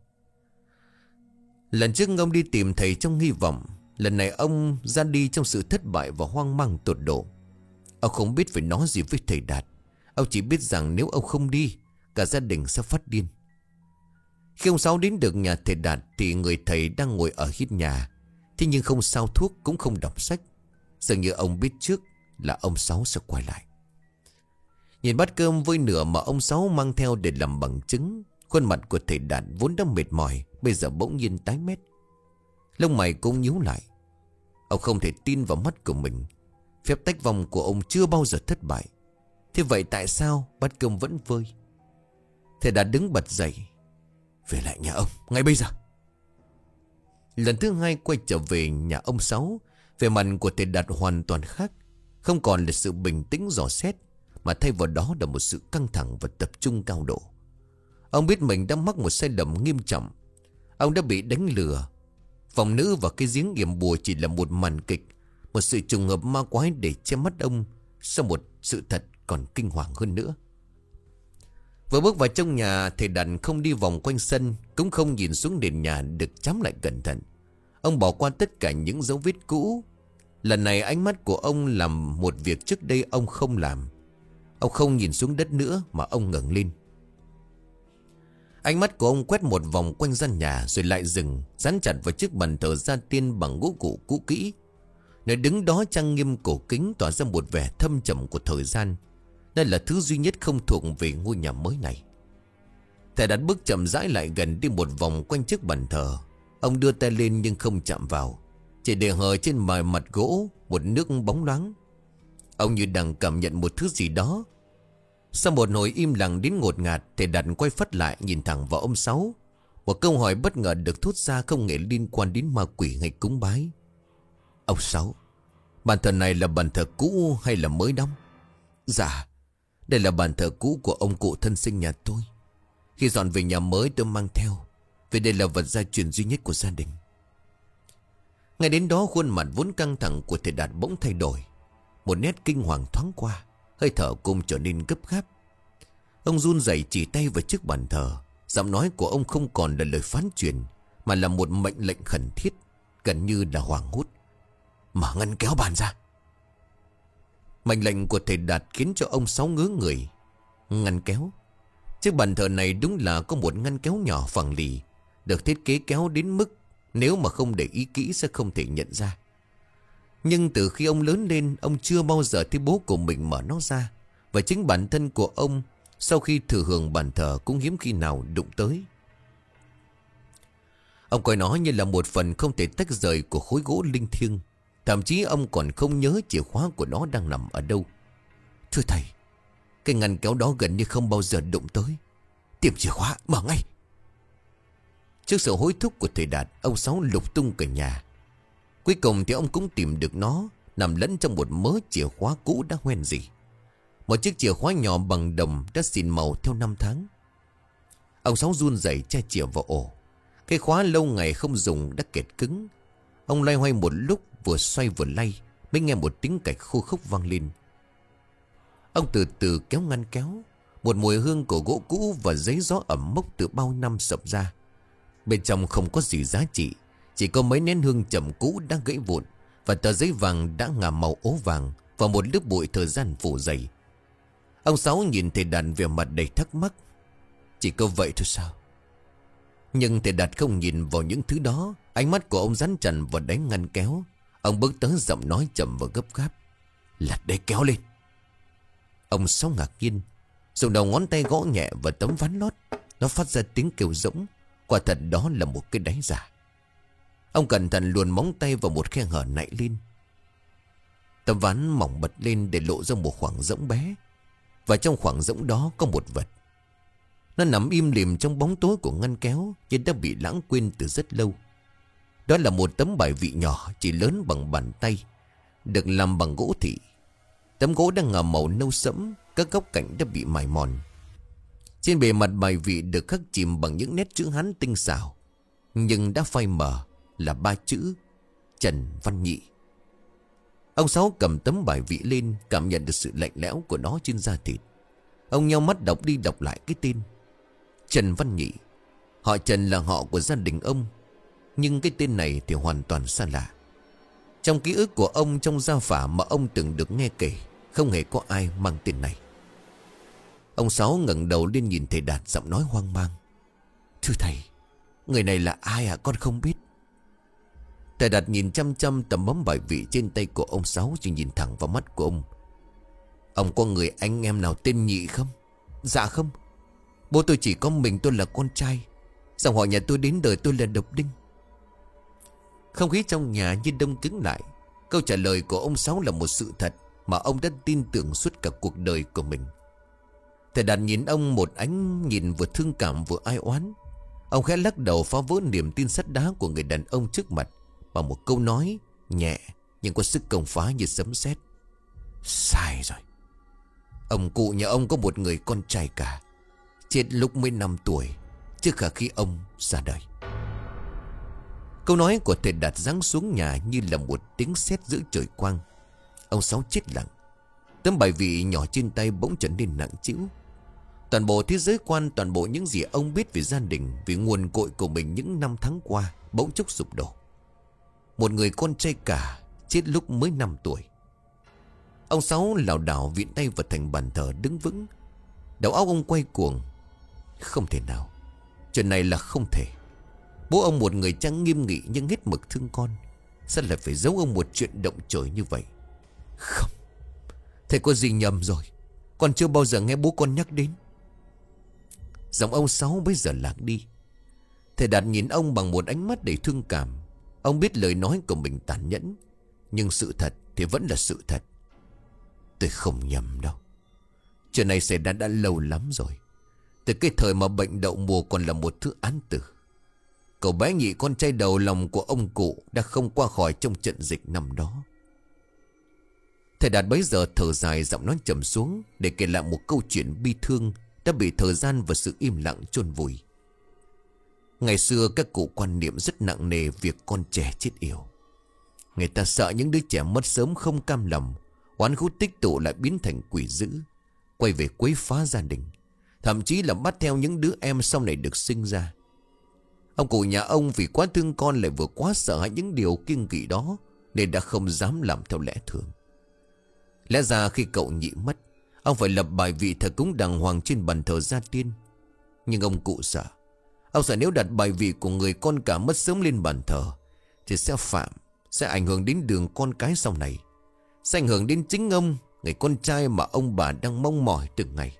Lần trước ông đi tìm thầy trong hy vọng, lần này ông ra đi trong sự thất bại và hoang mang tột độ. Ông không biết phải nói gì với thầy Đạt. Ông chỉ biết rằng nếu ông không đi, cả gia đình sẽ phát điên. Khi ông Sáu đến được nhà thầy Đạt thì người thầy đang ngồi ở hiên nhà. Thế nhưng không sao thuốc, cũng không đọc sách. Dường như ông biết trước là ông Sáu sẽ quay lại. Nhìn bát cơm vơi nửa mà ông Sáu mang theo để làm bằng chứng, Khuôn mặt của thầy Đạt vốn đã mệt mỏi, bây giờ bỗng nhiên tái mét. Lông mày cũng nhíu lại. Ông không thể tin vào mắt của mình. Phép tách vong của ông chưa bao giờ thất bại. Thế vậy tại sao bát cơm vẫn vơi? Thầy Đạt đứng bật dậy. Về lại nhà ông ngay bây giờ. Lần thứ hai quay trở về nhà ông Sáu, vẻ mặt của thầy Đạt hoàn toàn khác. Không còn là sự bình tĩnh dò xét, mà thay vào đó là một sự căng thẳng và tập trung cao độ. Ông biết mình đã mắc một sai lầm nghiêm trọng. Ông đã bị đánh lừa. Vòng nữ và cái giếng yểm bùa chỉ là một màn kịch, một sự trùng hợp ma quái để che mắt ông sau một sự thật còn kinh hoàng hơn nữa. Vừa bước vào trong nhà, thầy Đạt không đi vòng quanh sân, cũng không nhìn xuống nền nhà được chám lại cẩn thận. Ông bỏ qua tất cả những dấu vết cũ. Lần này ánh mắt của ông làm một việc trước đây ông không làm. Ông không nhìn xuống đất nữa mà ông ngẩng lên. Ánh mắt của ông quét một vòng quanh gian nhà rồi lại dừng, dán chặt vào chiếc bàn thờ gia tiên bằng gỗ cụ cũ kỹ. Nơi đứng đó trang nghiêm cổ kính tỏa ra một vẻ thâm trầm của thời gian. Đây là thứ duy nhất không thuộc về ngôi nhà mới này. Thầy Đạt bước chậm rãi lại gần, đi một vòng quanh chiếc bàn thờ. Ông đưa tay lên nhưng không chạm vào, chỉ để hờ trên mặt gỗ một nước bóng loáng. Ông như đang cảm nhận một thứ gì đó. Sau một hồi im lặng đến ngột ngạt, thầy Đạt quay phắt lại nhìn thẳng vào ông Sáu. Một câu hỏi bất ngờ được thốt ra không hề liên quan đến ma quỷ hay cúng bái. Ông Sáu, bàn thờ này là bàn thờ cũ hay là mới đóng? Dạ, đây là bàn thờ cũ của ông cụ thân sinh nhà tôi. Khi dọn về nhà mới tôi mang theo, vì đây là vật gia truyền duy nhất của gia đình. Ngay đến đó khuôn mặt vốn căng thẳng của thầy Đạt bỗng thay đổi. Một nét kinh hoàng thoáng qua, hơi thở cũng trở nên gấp gáp. Ông run rẩy chỉ tay vào chiếc bàn thờ. Giọng nói của ông không còn là lời phán truyền, mà là một mệnh lệnh khẩn thiết, gần như là hoảng hốt. Mở ngăn kéo bàn ra. Mệnh lệnh của thầy Đạt khiến cho ông Sáu ngớ người. Ngăn kéo? Chiếc bàn thờ này đúng là có một ngăn kéo nhỏ phẳng lì, được thiết kế kéo đến mức nếu mà không để ý kỹ sẽ không thể nhận ra. Nhưng từ khi ông lớn lên, ông chưa bao giờ thấy bố của mình mở nó ra. Và chính bản thân của ông sau khi thừa hưởng bàn thờ cũng hiếm khi nào đụng tới. Ông coi nó như là một phần không thể tách rời của khối gỗ linh thiêng. Thậm chí ông còn không nhớ chìa khóa của nó đang nằm ở đâu. Thưa thầy, cái ngăn kéo đó gần như không bao giờ đụng tới. Tìm chìa khóa, mở ngay. Trước sự hối thúc của thầy Đạt, ông Sáu lục tung cả nhà. Cuối cùng thì ông cũng tìm được nó, nằm lẫn trong một mớ chìa khóa cũ đã hoen rỉ. Một chiếc chìa khóa nhỏ bằng đồng đã xìn màu theo năm tháng. Ông Sáu run rẩy che chìa vào ổ. Cái khóa lâu ngày không dùng đã kẹt cứng. Ông loay hoay một lúc, vừa xoay vừa lay, mới nghe một tiếng cạch khô khốc vang lên. Ông từ từ kéo ngăn kéo. Một mùi hương của gỗ cũ và giấy gió ẩm mốc từ bao năm sộc ra. Bên trong không có gì giá trị, chỉ có mấy nén hương trầm cũ đã gãy vụn, và tờ giấy vàng đã ngả màu ố vàng, và một lớp bụi thời gian phủ dày. Ông Sáu nhìn thầy Đạt vẻ mặt đầy thắc mắc. Chỉ có vậy thôi sao? Nhưng thầy Đạt không nhìn vào những thứ đó. Ánh mắt của ông dán chặt vào đáy ngăn kéo. Ông bước tới, giọng nói chậm và gấp gáp. Lật đáy kéo lên. Ông Sáu ngạc nhiên, dùng đầu ngón tay gõ nhẹ vào tấm ván lót. Nó phát ra tiếng kêu rỗng. Quả thật đó là một cái đáy giả. Ông cẩn thận luồn móng tay vào một khe hở nạy lên. Tấm ván mỏng bật lên để lộ ra một khoảng rỗng bé. Và trong khoảng rỗng đó có một vật. Nó nằm im lìm trong bóng tối của ngăn kéo, nhưng đã bị lãng quên từ rất lâu. Đó là một tấm bài vị nhỏ, chỉ lớn bằng bàn tay, được làm bằng gỗ thị. Tấm gỗ đang ngả màu nâu sẫm, các góc cạnh đã bị mài mòn. Trên bề mặt bài vị được khắc chìm bằng những nét chữ Hán tinh xảo, nhưng đã phai mờ là 3 chữ Trần Văn Nhị. Ông Sáu cầm tấm bài vị lên, cảm nhận được sự lạnh lẽo của nó trên da thịt. Ông nheo mắt đọc đi đọc lại cái tên Trần Văn Nhị. Họ Trần là họ của gia đình ông, nhưng cái tên này thì hoàn toàn xa lạ. Trong ký ức của ông, trong gia phả mà ông từng được nghe kể, không hề có ai mang tên này. Ông Sáu ngẩng đầu lên nhìn thầy Đạt, giọng nói hoang mang. Thưa thầy, người này là ai ạ? Con không biết. Thầy Đạt nhìn chăm chăm tấm bấm bài vị trên tay của ông Sáu, rồi nhìn thẳng vào mắt của ông. Ông có người anh em nào tên Nhị không? Dạ không. Bố tôi chỉ có mình tôi là con trai. Dòng họ nhà tôi đến đời tôi là độc đinh. Không khí trong nhà như đông cứng lại. Câu trả lời của ông Sáu là một sự thật mà ông đã tin tưởng suốt cả cuộc đời của mình. Thầy Đạt nhìn ông một ánh nhìn vừa thương cảm vừa ai oán. Ông khẽ lắc đầu phá vỡ niềm tin sắt đá của người đàn ông trước mặt bằng một câu nói nhẹ nhưng có sức công phá như sấm sét. Sai rồi. Ông cụ nhà ông có một người con trai cả, chết lúc mới 5 tuổi, trước cả khi ông ra đời. Câu nói của thầy Đạt giáng xuống nhà như là một tiếng sét giữa trời quang. Ông Sáu chết lặng. Tấm bài vị nhỏ trên tay bỗng trở nên nặng trĩu. Toàn bộ thế giới quan, toàn bộ những gì ông biết về gia đình, về nguồn cội của mình những năm tháng qua bỗng chốc sụp đổ. Một người con trai cả chết lúc mới 5 tuổi. Ông Sáu lảo đảo viện tay vào thành bàn thờ đứng vững. Đầu óc ông quay cuồng. Không thể nào. Chuyện này là không thể. Bố ông một người cha nghiêm nghị nhưng hết mực thương con, sao lại phải giấu ông một chuyện động trời như vậy? Không, thầy có gì nhầm rồi. Con chưa bao giờ nghe bố con nhắc đến. Giọng ông Sáu bây giờ lạc đi. Thầy Đạt nhìn ông bằng một ánh mắt đầy thương cảm. Ông biết lời nói của mình tàn nhẫn, nhưng sự thật thì vẫn là sự thật. Tôi không nhầm đâu. Chuyện này xảy ra đã lâu lắm rồi. Từ cái thời mà bệnh đậu mùa còn là một thứ án tử. Cậu bé Nhị, con trai đầu lòng của ông cụ, đã không qua khỏi trong trận dịch năm đó. Thầy Đạt bấy giờ thở dài, giọng nói trầm xuống để kể lại một câu chuyện bi thương đã bị thời gian và sự im lặng chôn vùi. Ngày xưa các cụ quan niệm rất nặng nề việc con trẻ chết yểu. Người ta sợ những đứa trẻ mất sớm không cam lòng, oán khí tích tụ lại biến thành quỷ dữ, quay về quấy phá gia đình, thậm chí là bắt theo những đứa em sau này được sinh ra. Ông cụ nhà ông vì quá thương con lại vừa quá sợ hãi những điều kiêng kỵ đó, nên đã không dám làm theo lẽ thường. Lẽ ra khi cậu Nhị mất, ông phải lập bài vị thờ cúng đàng hoàng trên bàn thờ gia tiên. Nhưng ông cụ sợ. Ông sợ nếu đặt bài vị của người con cả mất sớm lên bàn thờ thì sẽ ảnh hưởng đến đường con cái sau này, sẽ ảnh hưởng đến chính ông, người con trai mà ông bà đang mong mỏi từng ngày.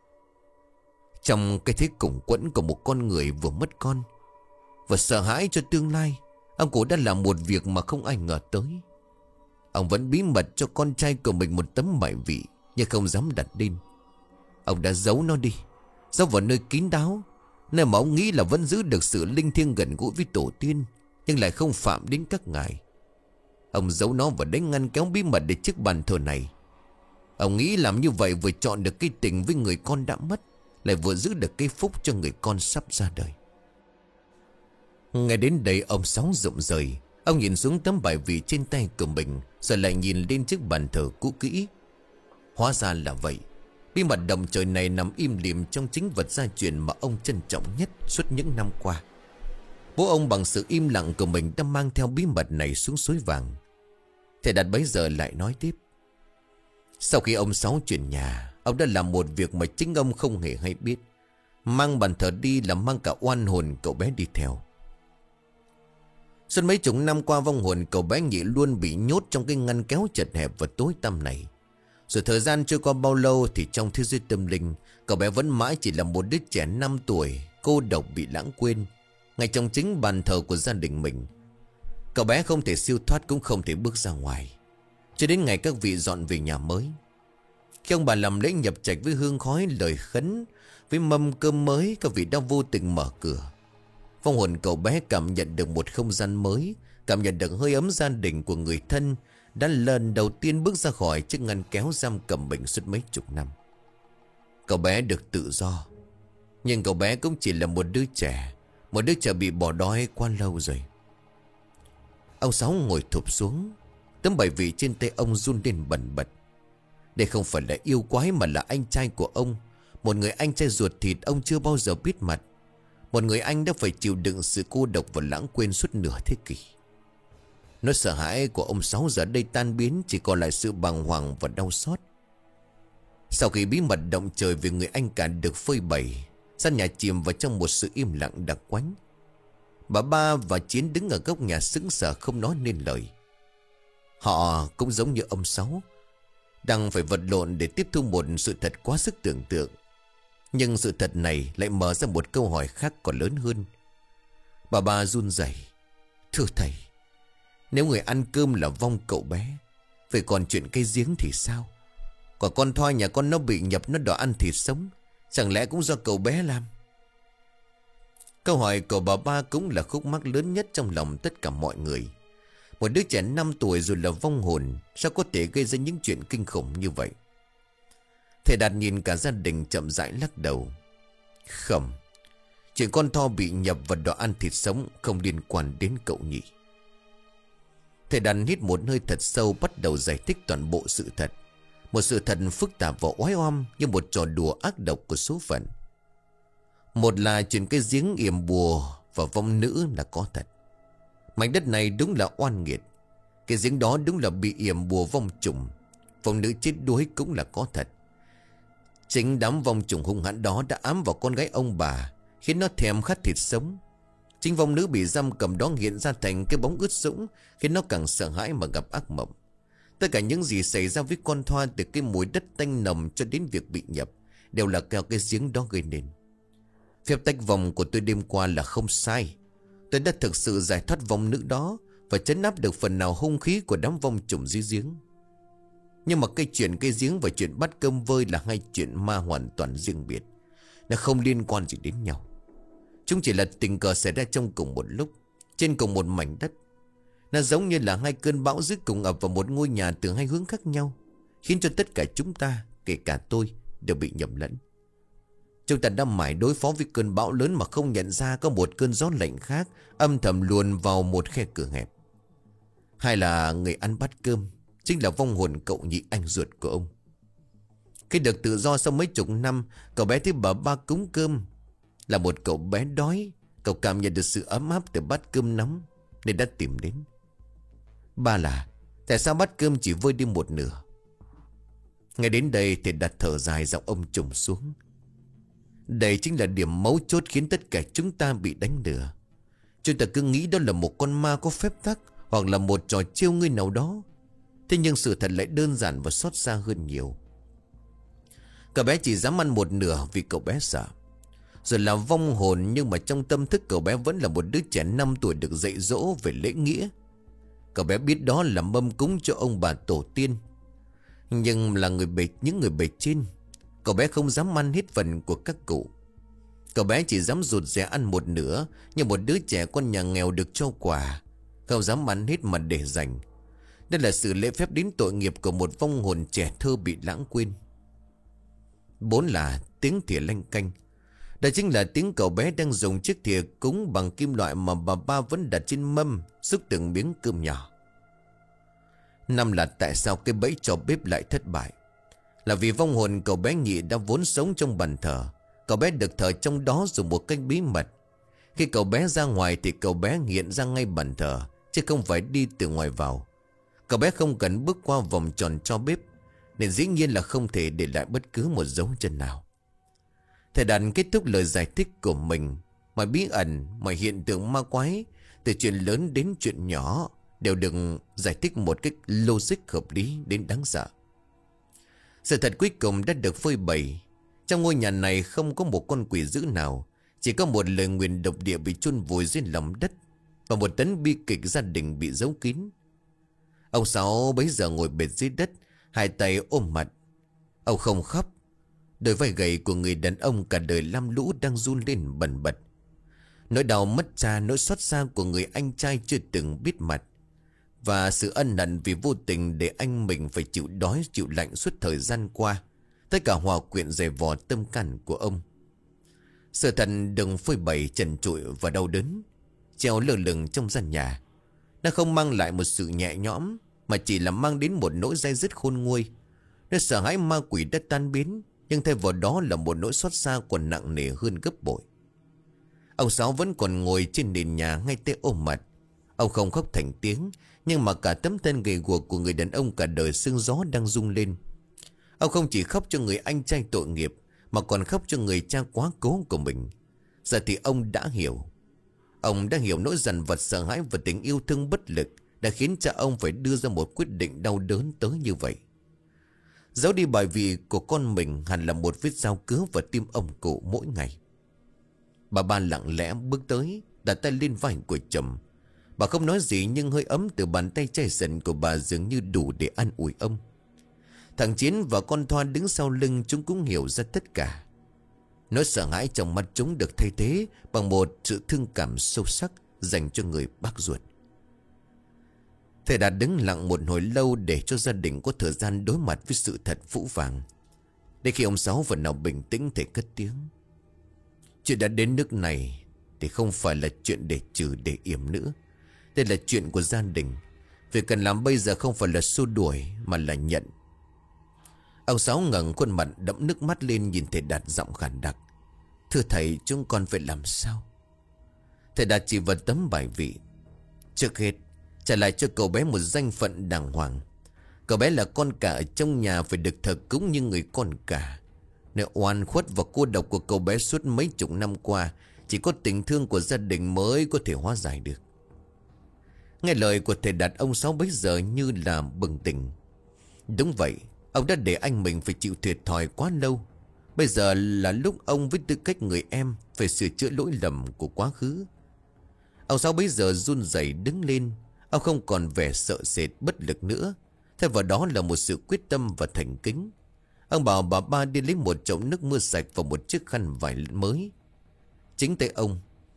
Trong cái thế củng quẫn của một con người vừa mất con và sợ hãi cho tương lai, ông cụ đã làm một việc mà không ai ngờ tới. Ông vẫn bí mật cho con trai của mình một tấm bài vị, nhưng không dám đặt lên. Ông đã giấu nó đi, giấu vào nơi kín đáo, nơi mà ông nghĩ là vẫn giữ được sự linh thiêng gần gũi với tổ tiên, nhưng lại không phạm đến các ngài. Ông giấu nó vào đánh ngăn kéo bí mật để chiếc bàn thờ này. Ông nghĩ làm như vậy vừa chọn được cái tình với người con đã mất, lại vừa giữ được cái phúc cho người con sắp ra đời. Ngay đến đây ông Sáu rụng rời. Ông nhìn xuống tấm bài vị trên tay của mình, rồi lại nhìn lên chiếc bàn thờ cũ kỹ. Hóa ra là vậy. Bí mật động trời này nằm im lìm trong chính vật gia truyền mà ông trân trọng nhất suốt những năm qua. Bố ông bằng sự im lặng của mình đã mang theo bí mật này xuống suối vàng. Thầy Đạt bấy giờ lại nói tiếp. Sau khi ông Sáu chuyển nhà, ông đã làm một việc mà chính ông không hề hay biết. Mang bàn thờ đi là mang cả oan hồn cậu bé đi theo. Suốt mấy chục năm qua, vong hồn cậu bé Nhị luôn bị nhốt trong cái ngăn kéo chật hẹp và tối tăm này. Rồi thời gian trôi qua bao lâu thì trong thế giới tâm linh, cậu bé vẫn mãi chỉ là một đứa trẻ 5 tuổi, cô độc bị lãng quên, ngay trong chính bàn thờ của gia đình mình. Cậu bé không thể siêu thoát, cũng không thể bước ra ngoài, cho đến ngày các vị dọn về nhà mới. Khi ông bà làm lễ nhập trạch với hương khói, lời khấn, với mâm cơm mới, các vị đã vô tình mở cửa. Vong hồn cậu bé cảm nhận được một không gian mới, cảm nhận được hơi ấm gia đình của người thân, đã lần đầu tiên bước ra khỏi chiếc ngăn kéo giam cầm mình suốt mấy chục năm. Cậu bé được tự do, nhưng cậu bé cũng chỉ là một đứa trẻ, một đứa trẻ bị bỏ đói quá lâu rồi. Ông Sáu ngồi thụp xuống, tấm bài vị trên tay ông run lên bần bật. Đây không phải là yêu quái mà là anh trai của ông, một người anh trai ruột thịt ông chưa bao giờ biết mặt, một người anh đã phải chịu đựng sự cô độc và lãng quên suốt nửa thế kỷ. Nỗi sợ hãi của ông Sáu giờ đây tan biến, chỉ còn lại sự bàng hoàng và đau xót. Sau khi bí mật động trời về người anh cả được phơi bày, gian nhà chìm vào trong một sự im lặng đặc quánh. Bà Ba và Chiến đứng ở góc nhà sững sờ không nói nên lời. Họ cũng giống như ông Sáu, đang phải vật lộn để tiếp thu một sự thật quá sức tưởng tượng. Nhưng sự thật này lại mở ra một câu hỏi khác còn lớn hơn. Bà run rẩy: "Thưa thầy, nếu người ăn cơm là vong cậu bé, vậy còn chuyện cây giếng thì sao? Còn con Thoa nhà con nó bị nhập, nó đòi ăn thịt sống, chẳng lẽ cũng do cậu bé làm?" Câu hỏi của bà ba cũng là khúc mắc lớn nhất trong lòng tất cả mọi người. Một đứa trẻ 5 tuổi rồi là vong hồn, sao có thể gây ra những chuyện kinh khủng như vậy? Thầy Đạt nhìn cả gia đình chậm rãi lắc đầu: "Không, chuyện con Tho bị nhập và đòi ăn thịt sống không liên quan đến cậu nhỉ." Thầy Đạt hít một hơi thật sâu, bắt đầu giải thích toàn bộ sự thật. Một sự thật phức tạp và oái oăm như một trò đùa ác độc của số phận. Một là chuyện cái giếng yểm bùa và vong nữ là có thật. Mảnh đất này đúng là oan nghiệt. Cái giếng đó đúng là bị yểm bùa vong trùng. Vong nữ chết đuối cũng là có thật. Chính đám vong trùng hung hãn đó đã ám vào con gái ông bà, khiến nó thèm khát thịt sống. Chính vong nữ bị giam cầm đó hiện ra thành cái bóng ướt sũng, khiến nó càng sợ hãi mà gặp ác mộng. Tất cả những gì xảy ra với con Thoa, từ cái mùi đất tanh nồng cho đến việc bị nhập, đều là theo cái giếng đó gây nên. Phép tách vong của tôi đêm qua là không sai. Tôi đã thực sự giải thoát vong nữ đó và trấn áp được phần nào hung khí của đám vong trùng dưới giếng. Nhưng mà cái chuyện cây giếng và chuyện bắt cơm vơi là hai chuyện ma hoàn toàn riêng biệt. Nó không liên quan gì đến nhau. Chúng chỉ là tình cờ xảy ra trong cùng một lúc, trên cùng một mảnh đất. Nó giống như là hai cơn bão dữ cùng ập vào một ngôi nhà từ hai hướng khác nhau, khiến cho tất cả chúng ta, kể cả tôi, đều bị nhầm lẫn. Chúng ta đã mãi đối phó với cơn bão lớn mà không nhận ra có một cơn gió lạnh khác âm thầm luồn vào một khe cửa hẹp. Hay là người ăn bát cơm chính là vong hồn cậu nhị anh ruột của ông. Khi được tự do sau mấy chục năm, cậu bé thấy bà ba cúng cơm. Là một cậu bé đói, cậu cảm nhận được sự ấm áp từ bát cơm nóng nên đã tìm đến. Ba là tại sao bát cơm chỉ vơi đi một nửa? Ngay đến đây thì đặt thở dài, giọng ông trùng xuống. Đây chính là điểm mấu chốt khiến tất cả chúng ta bị đánh lừa. Chúng ta cứ nghĩ đó là một con ma có phép tắc, hoặc là một trò trêu ngươi nào đó. Thế nhưng sự thật lại đơn giản và xót xa hơn nhiều. Cậu bé chỉ dám ăn một nửa vì cậu bé sợ. Rồi là vong hồn, nhưng mà trong tâm thức cậu bé vẫn là một đứa trẻ 5 tuổi được dạy dỗ về lễ nghĩa. Cậu bé biết đó là mâm cúng cho ông bà tổ tiên. Nhưng là những người bề trên, cậu bé không dám ăn hết phần của các cụ. Cậu bé chỉ dám rụt rè ăn một nửa, như một đứa trẻ con nhà nghèo được cho quà, không dám ăn hết mà để dành. Đây là sự lễ phép đến tội nghiệp của một vong hồn trẻ thơ bị lãng quên. 4 là tiếng thìa lanh canh. Đó chính là tiếng cậu bé đang dùng chiếc thìa cúng bằng kim loại mà bà ba vẫn đặt trên mâm, xúc từng miếng cơm nhỏ. 5 là tại sao cái bẫy trò bếp lại thất bại. Là vì vong hồn cậu bé nhị đã vốn sống trong bàn thờ. Cậu bé được thờ trong đó dùng một cách bí mật. Khi cậu bé ra ngoài thì cậu bé hiện ra ngay bàn thờ, chứ không phải đi từ ngoài vào. Cậu bé không cần bước qua vòng tròn cho bếp, nên dĩ nhiên là không thể để lại bất cứ một dấu chân nào. Thầy Đạt kết thúc lời giải thích của mình. Mọi bí ẩn, mọi hiện tượng ma quái, từ chuyện lớn đến chuyện nhỏ, đều được giải thích một cách logic hợp lý đến đáng sợ. Sự thật cuối cùng đã được phơi bày. Trong ngôi nhà này không có một con quỷ dữ nào, chỉ có một lời nguyền độc địa bị chôn vùi dưới lòng đất, và một tấn bi kịch gia đình bị giấu kín. Ông Sáu bấy giờ ngồi bệt dưới đất, hai tay ôm mặt. Ông không khóc. Đôi vai gầy của người đàn ông cả đời lam lũ đang run lên bần bật. Nỗi đau mất cha, nỗi xót xa của người anh trai chưa từng biết mặt, và sự ân hận vì vô tình để anh mình phải chịu đói chịu lạnh suốt thời gian qua, tất cả hòa quyện dày vò tâm can của ông. Sự thật đừng phơi bày trần trụi và đau đớn, treo lơ lửng trong gian nhà. Nó không mang lại một sự nhẹ nhõm, mà chỉ là mang đến một nỗi day dứt khôn nguôi. Nó sợ hãi ma quỷ đã tan biến, nhưng thay vào đó là một nỗi xót xa còn nặng nề hơn gấp bội. Ông Sáu vẫn còn ngồi trên nền nhà ngay tay ôm mặt. Ông không khóc thành tiếng, nhưng mà cả tấm thân gầy guộc của người đàn ông cả đời sương gió đang rung lên. Ông không chỉ khóc cho người anh trai tội nghiệp, mà còn khóc cho người cha quá cố của mình. Giờ thì ông đã hiểu. Ông đã hiểu nỗi dằn vặt sợ hãi và tình yêu thương bất lực đã khiến cha ông phải đưa ra một quyết định đau đớn tới như vậy. Giấu đi bài vị của con mình hẳn là một vết dao cứa vào tim ông cụ mỗi ngày. Bà ba lặng lẽ bước tới, đặt tay lên vai của chồng. Bà không nói gì nhưng hơi ấm từ bàn tay chai sần của bà dường như đủ để an ủi ông. Thằng Chiến và con Thoa đứng sau lưng, chúng cũng hiểu ra tất cả. Nỗi sợ hãi trong mắt chúng được thay thế bằng một sự thương cảm sâu sắc dành cho người bác ruột. Thầy Đạt đứng lặng một hồi lâu để cho gia đình có thời gian đối mặt với sự thật phũ phàng. Đến khi ông Sáu phần nào bình tĩnh, thầy cất tiếng: chuyện đã đến nước này thì không phải là chuyện để trừ để yểm nữa. Đây là chuyện của gia đình. Việc cần làm bây giờ không phải là xua đuổi mà là nhận. Ông Sáu ngẩng khuôn mặt đẫm nước mắt lên nhìn thầy Đạt, giọng khàn đặc: thưa thầy, chúng con phải làm sao? Thầy Đạt chỉ vào tấm bài vị: trước hết, trả lại cho cậu bé một danh phận đàng hoàng. Cậu bé là con cả ở trong nhà, phải được thờ cúng như người con cả. Nếu oan khuất và cô độc của cậu bé suốt mấy chục năm qua, chỉ có tình thương của gia đình mới có thể hóa giải được. Nghe lời của thầy Đạt, ông Sáu bấy giờ như là bừng tỉnh. Đúng vậy, ông đã để anh mình phải chịu thiệt thòi quá lâu. Bây giờ là lúc ông với tư cách người em phải sửa chữa lỗi lầm của quá khứ. Ông Sáu bấy giờ run rẩy đứng lên. Ông không còn vẻ sợ sệt bất lực nữa. Thay vào đó là một sự quyết tâm và thành kính. Ông bảo bà ba đi lấy một chậu nước mưa sạch và một chiếc khăn vải mới. Chính tay ông,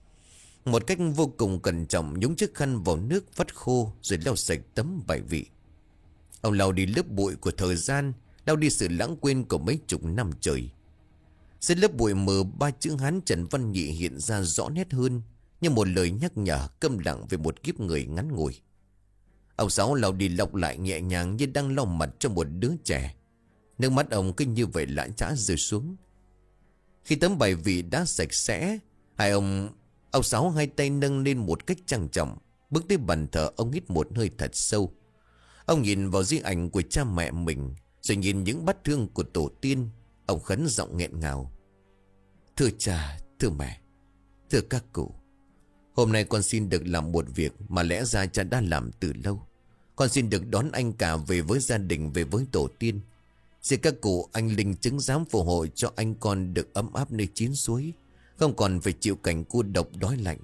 một cách vô cùng cẩn trọng, nhúng chiếc khăn vào nước vắt khô rồi lau sạch tấm bài vị. Ông lau đi lớp bụi của thời gian, lau đi sự lãng quên của mấy chục năm trời. Dưới lớp bụi mờ, ba chữ Hán Trần Văn Nhị hiện ra rõ nét hơn, như một lời nhắc nhở câm lặng về một kiếp người ngắn ngủi. Ông Sáu lau đi lau lại nhẹ nhàng như đang lau mặt cho một đứa trẻ. Nước mắt ông cứ như vậy lã chã rơi xuống. Khi tấm bài vị đã sạch sẽ, ông Sáu hai tay nâng lên một cách trang trọng, bước tới bàn thờ. Ông hít một hơi thật sâu. Ông nhìn vào di ảnh của cha mẹ mình, rồi nhìn những bát hương của tổ tiên. Ông khấn giọng nghẹn ngào: thưa cha, thưa mẹ, thưa các cụ, hôm nay con xin được làm một việc mà lẽ ra cha đã làm từ lâu. Con xin được đón anh cả về với gia đình, về với tổ tiên. Xin các cụ anh linh chứng giám phù hộ cho anh con được ấm áp nơi chín suối, không còn phải chịu cảnh cô độc đói lạnh.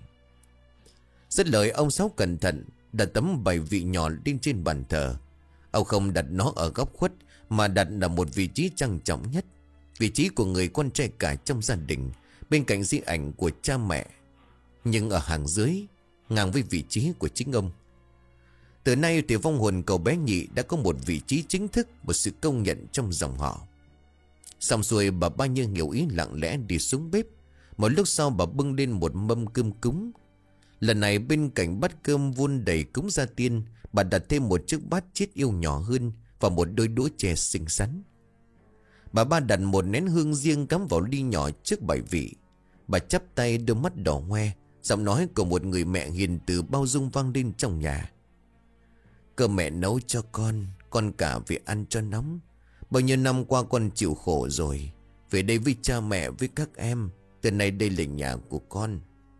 Dứt lời, ông Sáu cẩn thận đặt tấm bài vị nhỏ lên trên bàn thờ. Ông không đặt nó ở góc khuất, mà đặt ở một vị trí trang trọng nhất, vị trí của người con trai cả trong gia đình, bên cạnh di ảnh của cha mẹ, nhưng ở hàng dưới, ngang với vị trí của chính ông. Từ nay thì vong hồn cậu bé Nhị đã có một vị trí chính thức, một sự công nhận trong dòng họ. Xong xuôi, bà ba như hiểu ý lặng lẽ đi xuống bếp. Một lúc sau, bà bưng lên một mâm cơm cúng. Lần này bên cạnh bát cơm vun đầy cúng gia tiên, bà đặt thêm một chiếc bát chiết yêu nhỏ hơn và một đôi đũa chè xinh xắn. Bà ba đặt một nén hương riêng cắm vào ly nhỏ trước bài vị. Bà chắp tay, đôi mắt đỏ hoe, giọng nói của một người mẹ hiền từ bao dung vang lên trong nhà: cơm mẹ nấu cho con cả vì ăn cho nóng. Bao nhiêu năm qua con chịu khổ rồi, về đây với cha mẹ, với các em. Từ nay đây là nhà của con.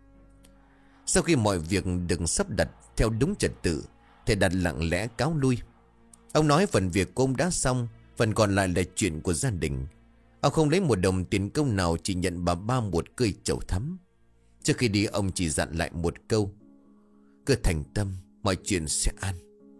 Sau khi mọi việc được sắp đặt theo đúng trật tự, thầy Đạt lặng lẽ cáo lui. Ông nói phần việc của ông đã xong, phần còn lại là chuyện của gia đình. Ông không lấy một đồng tiền công nào, chỉ nhận bà ba một cây trầu thắm. Trước khi đi, ông chỉ dặn lại một câu: cứ thành tâm, mọi chuyện sẽ an.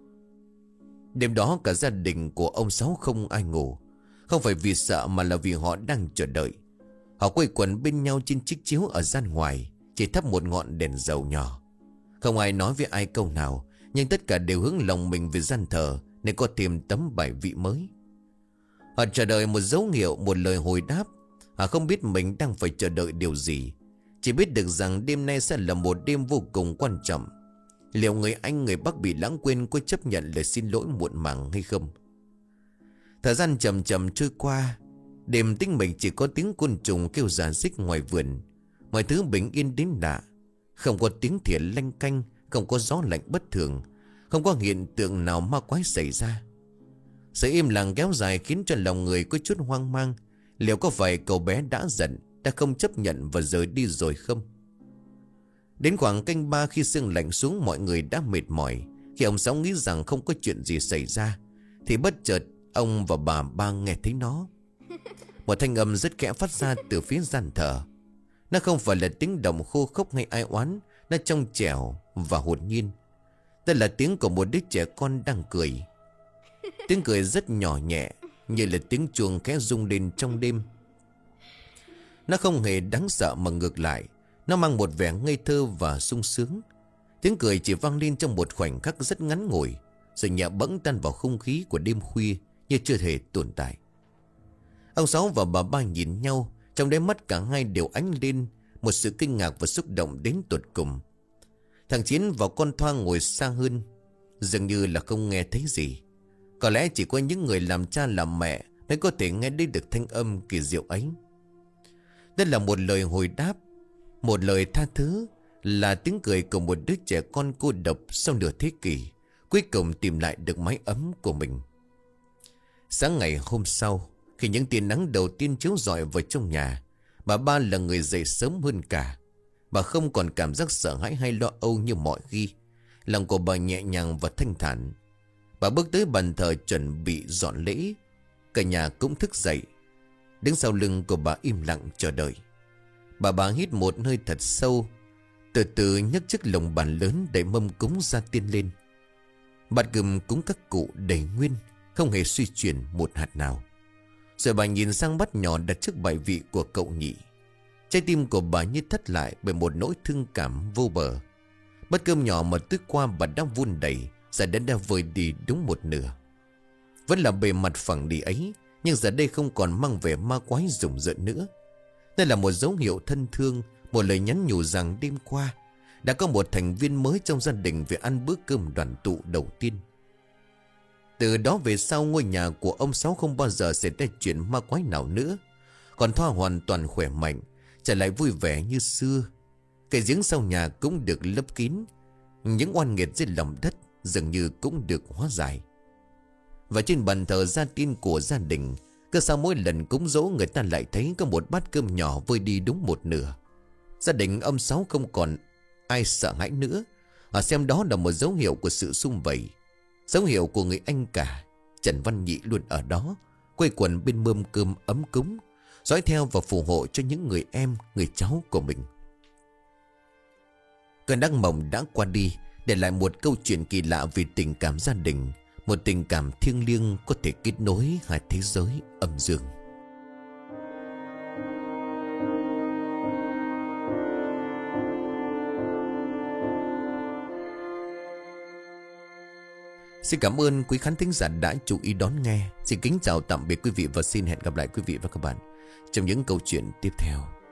Đêm đó cả gia đình của ông Sáu không ai ngủ. Không phải vì sợ mà là vì họ đang chờ đợi. Họ quây quần bên nhau trên chiếc chiếu ở gian ngoài, chỉ thắp một ngọn đèn dầu nhỏ. Không ai nói với ai câu nào, nhưng tất cả đều hướng lòng mình về gian thờ, nên có thêm tấm bài vị mới. Họ chờ đợi một dấu hiệu, một lời hồi đáp. Họ không biết mình đang phải chờ đợi điều gì, chỉ biết được rằng đêm nay sẽ là một đêm vô cùng quan trọng. Liệu người anh người Bắc bị lãng quên có chấp nhận lời xin lỗi muộn màng hay không? Thời gian chậm chậm trôi qua. Đêm tĩnh mịch, chỉ có tiếng côn trùng kêu rả rích ngoài vườn. Mọi thứ bình yên đến lạ. Không có tiếng thìa lanh canh, không có gió lạnh bất thường, không có hiện tượng nào ma quái xảy ra. Sự im lặng kéo dài khiến cho lòng người có chút hoang mang. Liệu có phải cậu bé đã giận, đã không chấp nhận và rời đi rồi không? Đến khoảng canh ba, khi sương lạnh xuống, mọi người đã mệt mỏi. Khi ông Sáu nghĩ rằng không có chuyện gì xảy ra, thì bất chợt Ông và bà Ba nghe thấy nó. Một thanh âm rất khẽ phát ra từ phía gian thờ. Nó không phải là tiếng động khô khốc hay ai oán. Nó trong trẻo và hồn nhiên. Đây là tiếng của một đứa trẻ con đang cười. Tiếng cười rất nhỏ nhẹ, như là tiếng chuông khẽ rung lên trong đêm. Nó không hề đáng sợ mà ngược lại, nó mang một vẻ ngây thơ và sung sướng. Tiếng cười chỉ vang lên trong một khoảnh khắc rất ngắn ngủi, rồi nhẹ bẫng tan vào không khí của đêm khuya như chưa hề tồn tại. Ông Sáu và bà Ba nhìn nhau, trong đáy mắt cả hai đều ánh lên một sự kinh ngạc và xúc động đến tột cùng. Thằng Chiến và con Thoa ngồi xa hơn, dường như là không nghe thấy gì. Có lẽ chỉ có những người làm cha làm mẹ mới có thể nghe thấy được thanh âm kỳ diệu ấy. Đây là một lời hồi đáp, một lời tha thứ, là tiếng cười của một đứa trẻ con cô độc sau nửa thế kỷ, cuối cùng tìm lại được mái ấm của mình. Sáng ngày hôm sau, khi những tia nắng đầu tiên chiếu rọi vào trong nhà, bà Ba là người dậy sớm hơn cả. Bà không còn cảm giác sợ hãi hay lo âu như mọi khi. Lòng của bà nhẹ nhàng và thanh thản. Bà bước tới bàn thờ chuẩn bị dọn lễ. Cả nhà cũng thức dậy. Đứng sau lưng của bà im lặng chờ đợi. Bà hít một hơi thật sâu, từ từ nhấc chiếc lồng bàn lớn để mâm cúng gia tiên lên. Bát cơm cúng các cụ đầy nguyên, không hề suy chuyển một hạt nào. Rồi bà nhìn sang bát nhỏ đặt trước bài vị của cậu Nhị. Trái tim của bà như thắt lại bởi một nỗi thương cảm vô bờ. Bát cơm nhỏ mà tước qua bà đã vun đầy, giờ đã vơi đi đúng một nửa. Vẫn là bề mặt phẳng đi ấy, nhưng giờ đây không còn mang vẻ ma quái rùng rợn nữa. Đây là một dấu hiệu thân thương, một lời nhắn nhủ rằng đêm qua đã có một thành viên mới trong gia đình về ăn bữa cơm đoàn tụ đầu tiên. Từ đó về sau, ngôi nhà của ông Sáu không bao giờ xảy ra chuyện ma quái nào nữa. Còn Thoa hoàn toàn khỏe mạnh, trở lại vui vẻ như xưa. Cái giếng sau nhà cũng được lấp kín. Những oan nghiệt dưới lòng đất dường như cũng được hóa giải. Và trên bàn thờ gia tiên của gia đình, cứ sau mỗi lần cúng dỗ, người ta lại thấy có một bát cơm nhỏ vơi đi đúng một nửa. Gia đình ông Sáu không còn ai sợ hãi nữa. Họ xem đó là một dấu hiệu của sự sum vầy, dấu hiệu của người anh cả. Trần Văn Nhị luôn ở đó, quây quần bên mâm cơm ấm cúng, dõi theo và phù hộ cho những người em, người cháu của mình. Cơn ác mộng đã qua đi, để lại một câu chuyện kỳ lạ về tình cảm gia đình, một tình cảm thiêng liêng có thể kết nối hai thế giới âm dương. Xin cảm ơn quý khán thính giả đã chú ý đón nghe. Xin kính chào tạm biệt quý vị và xin hẹn gặp lại quý vị và các bạn trong những câu chuyện tiếp theo.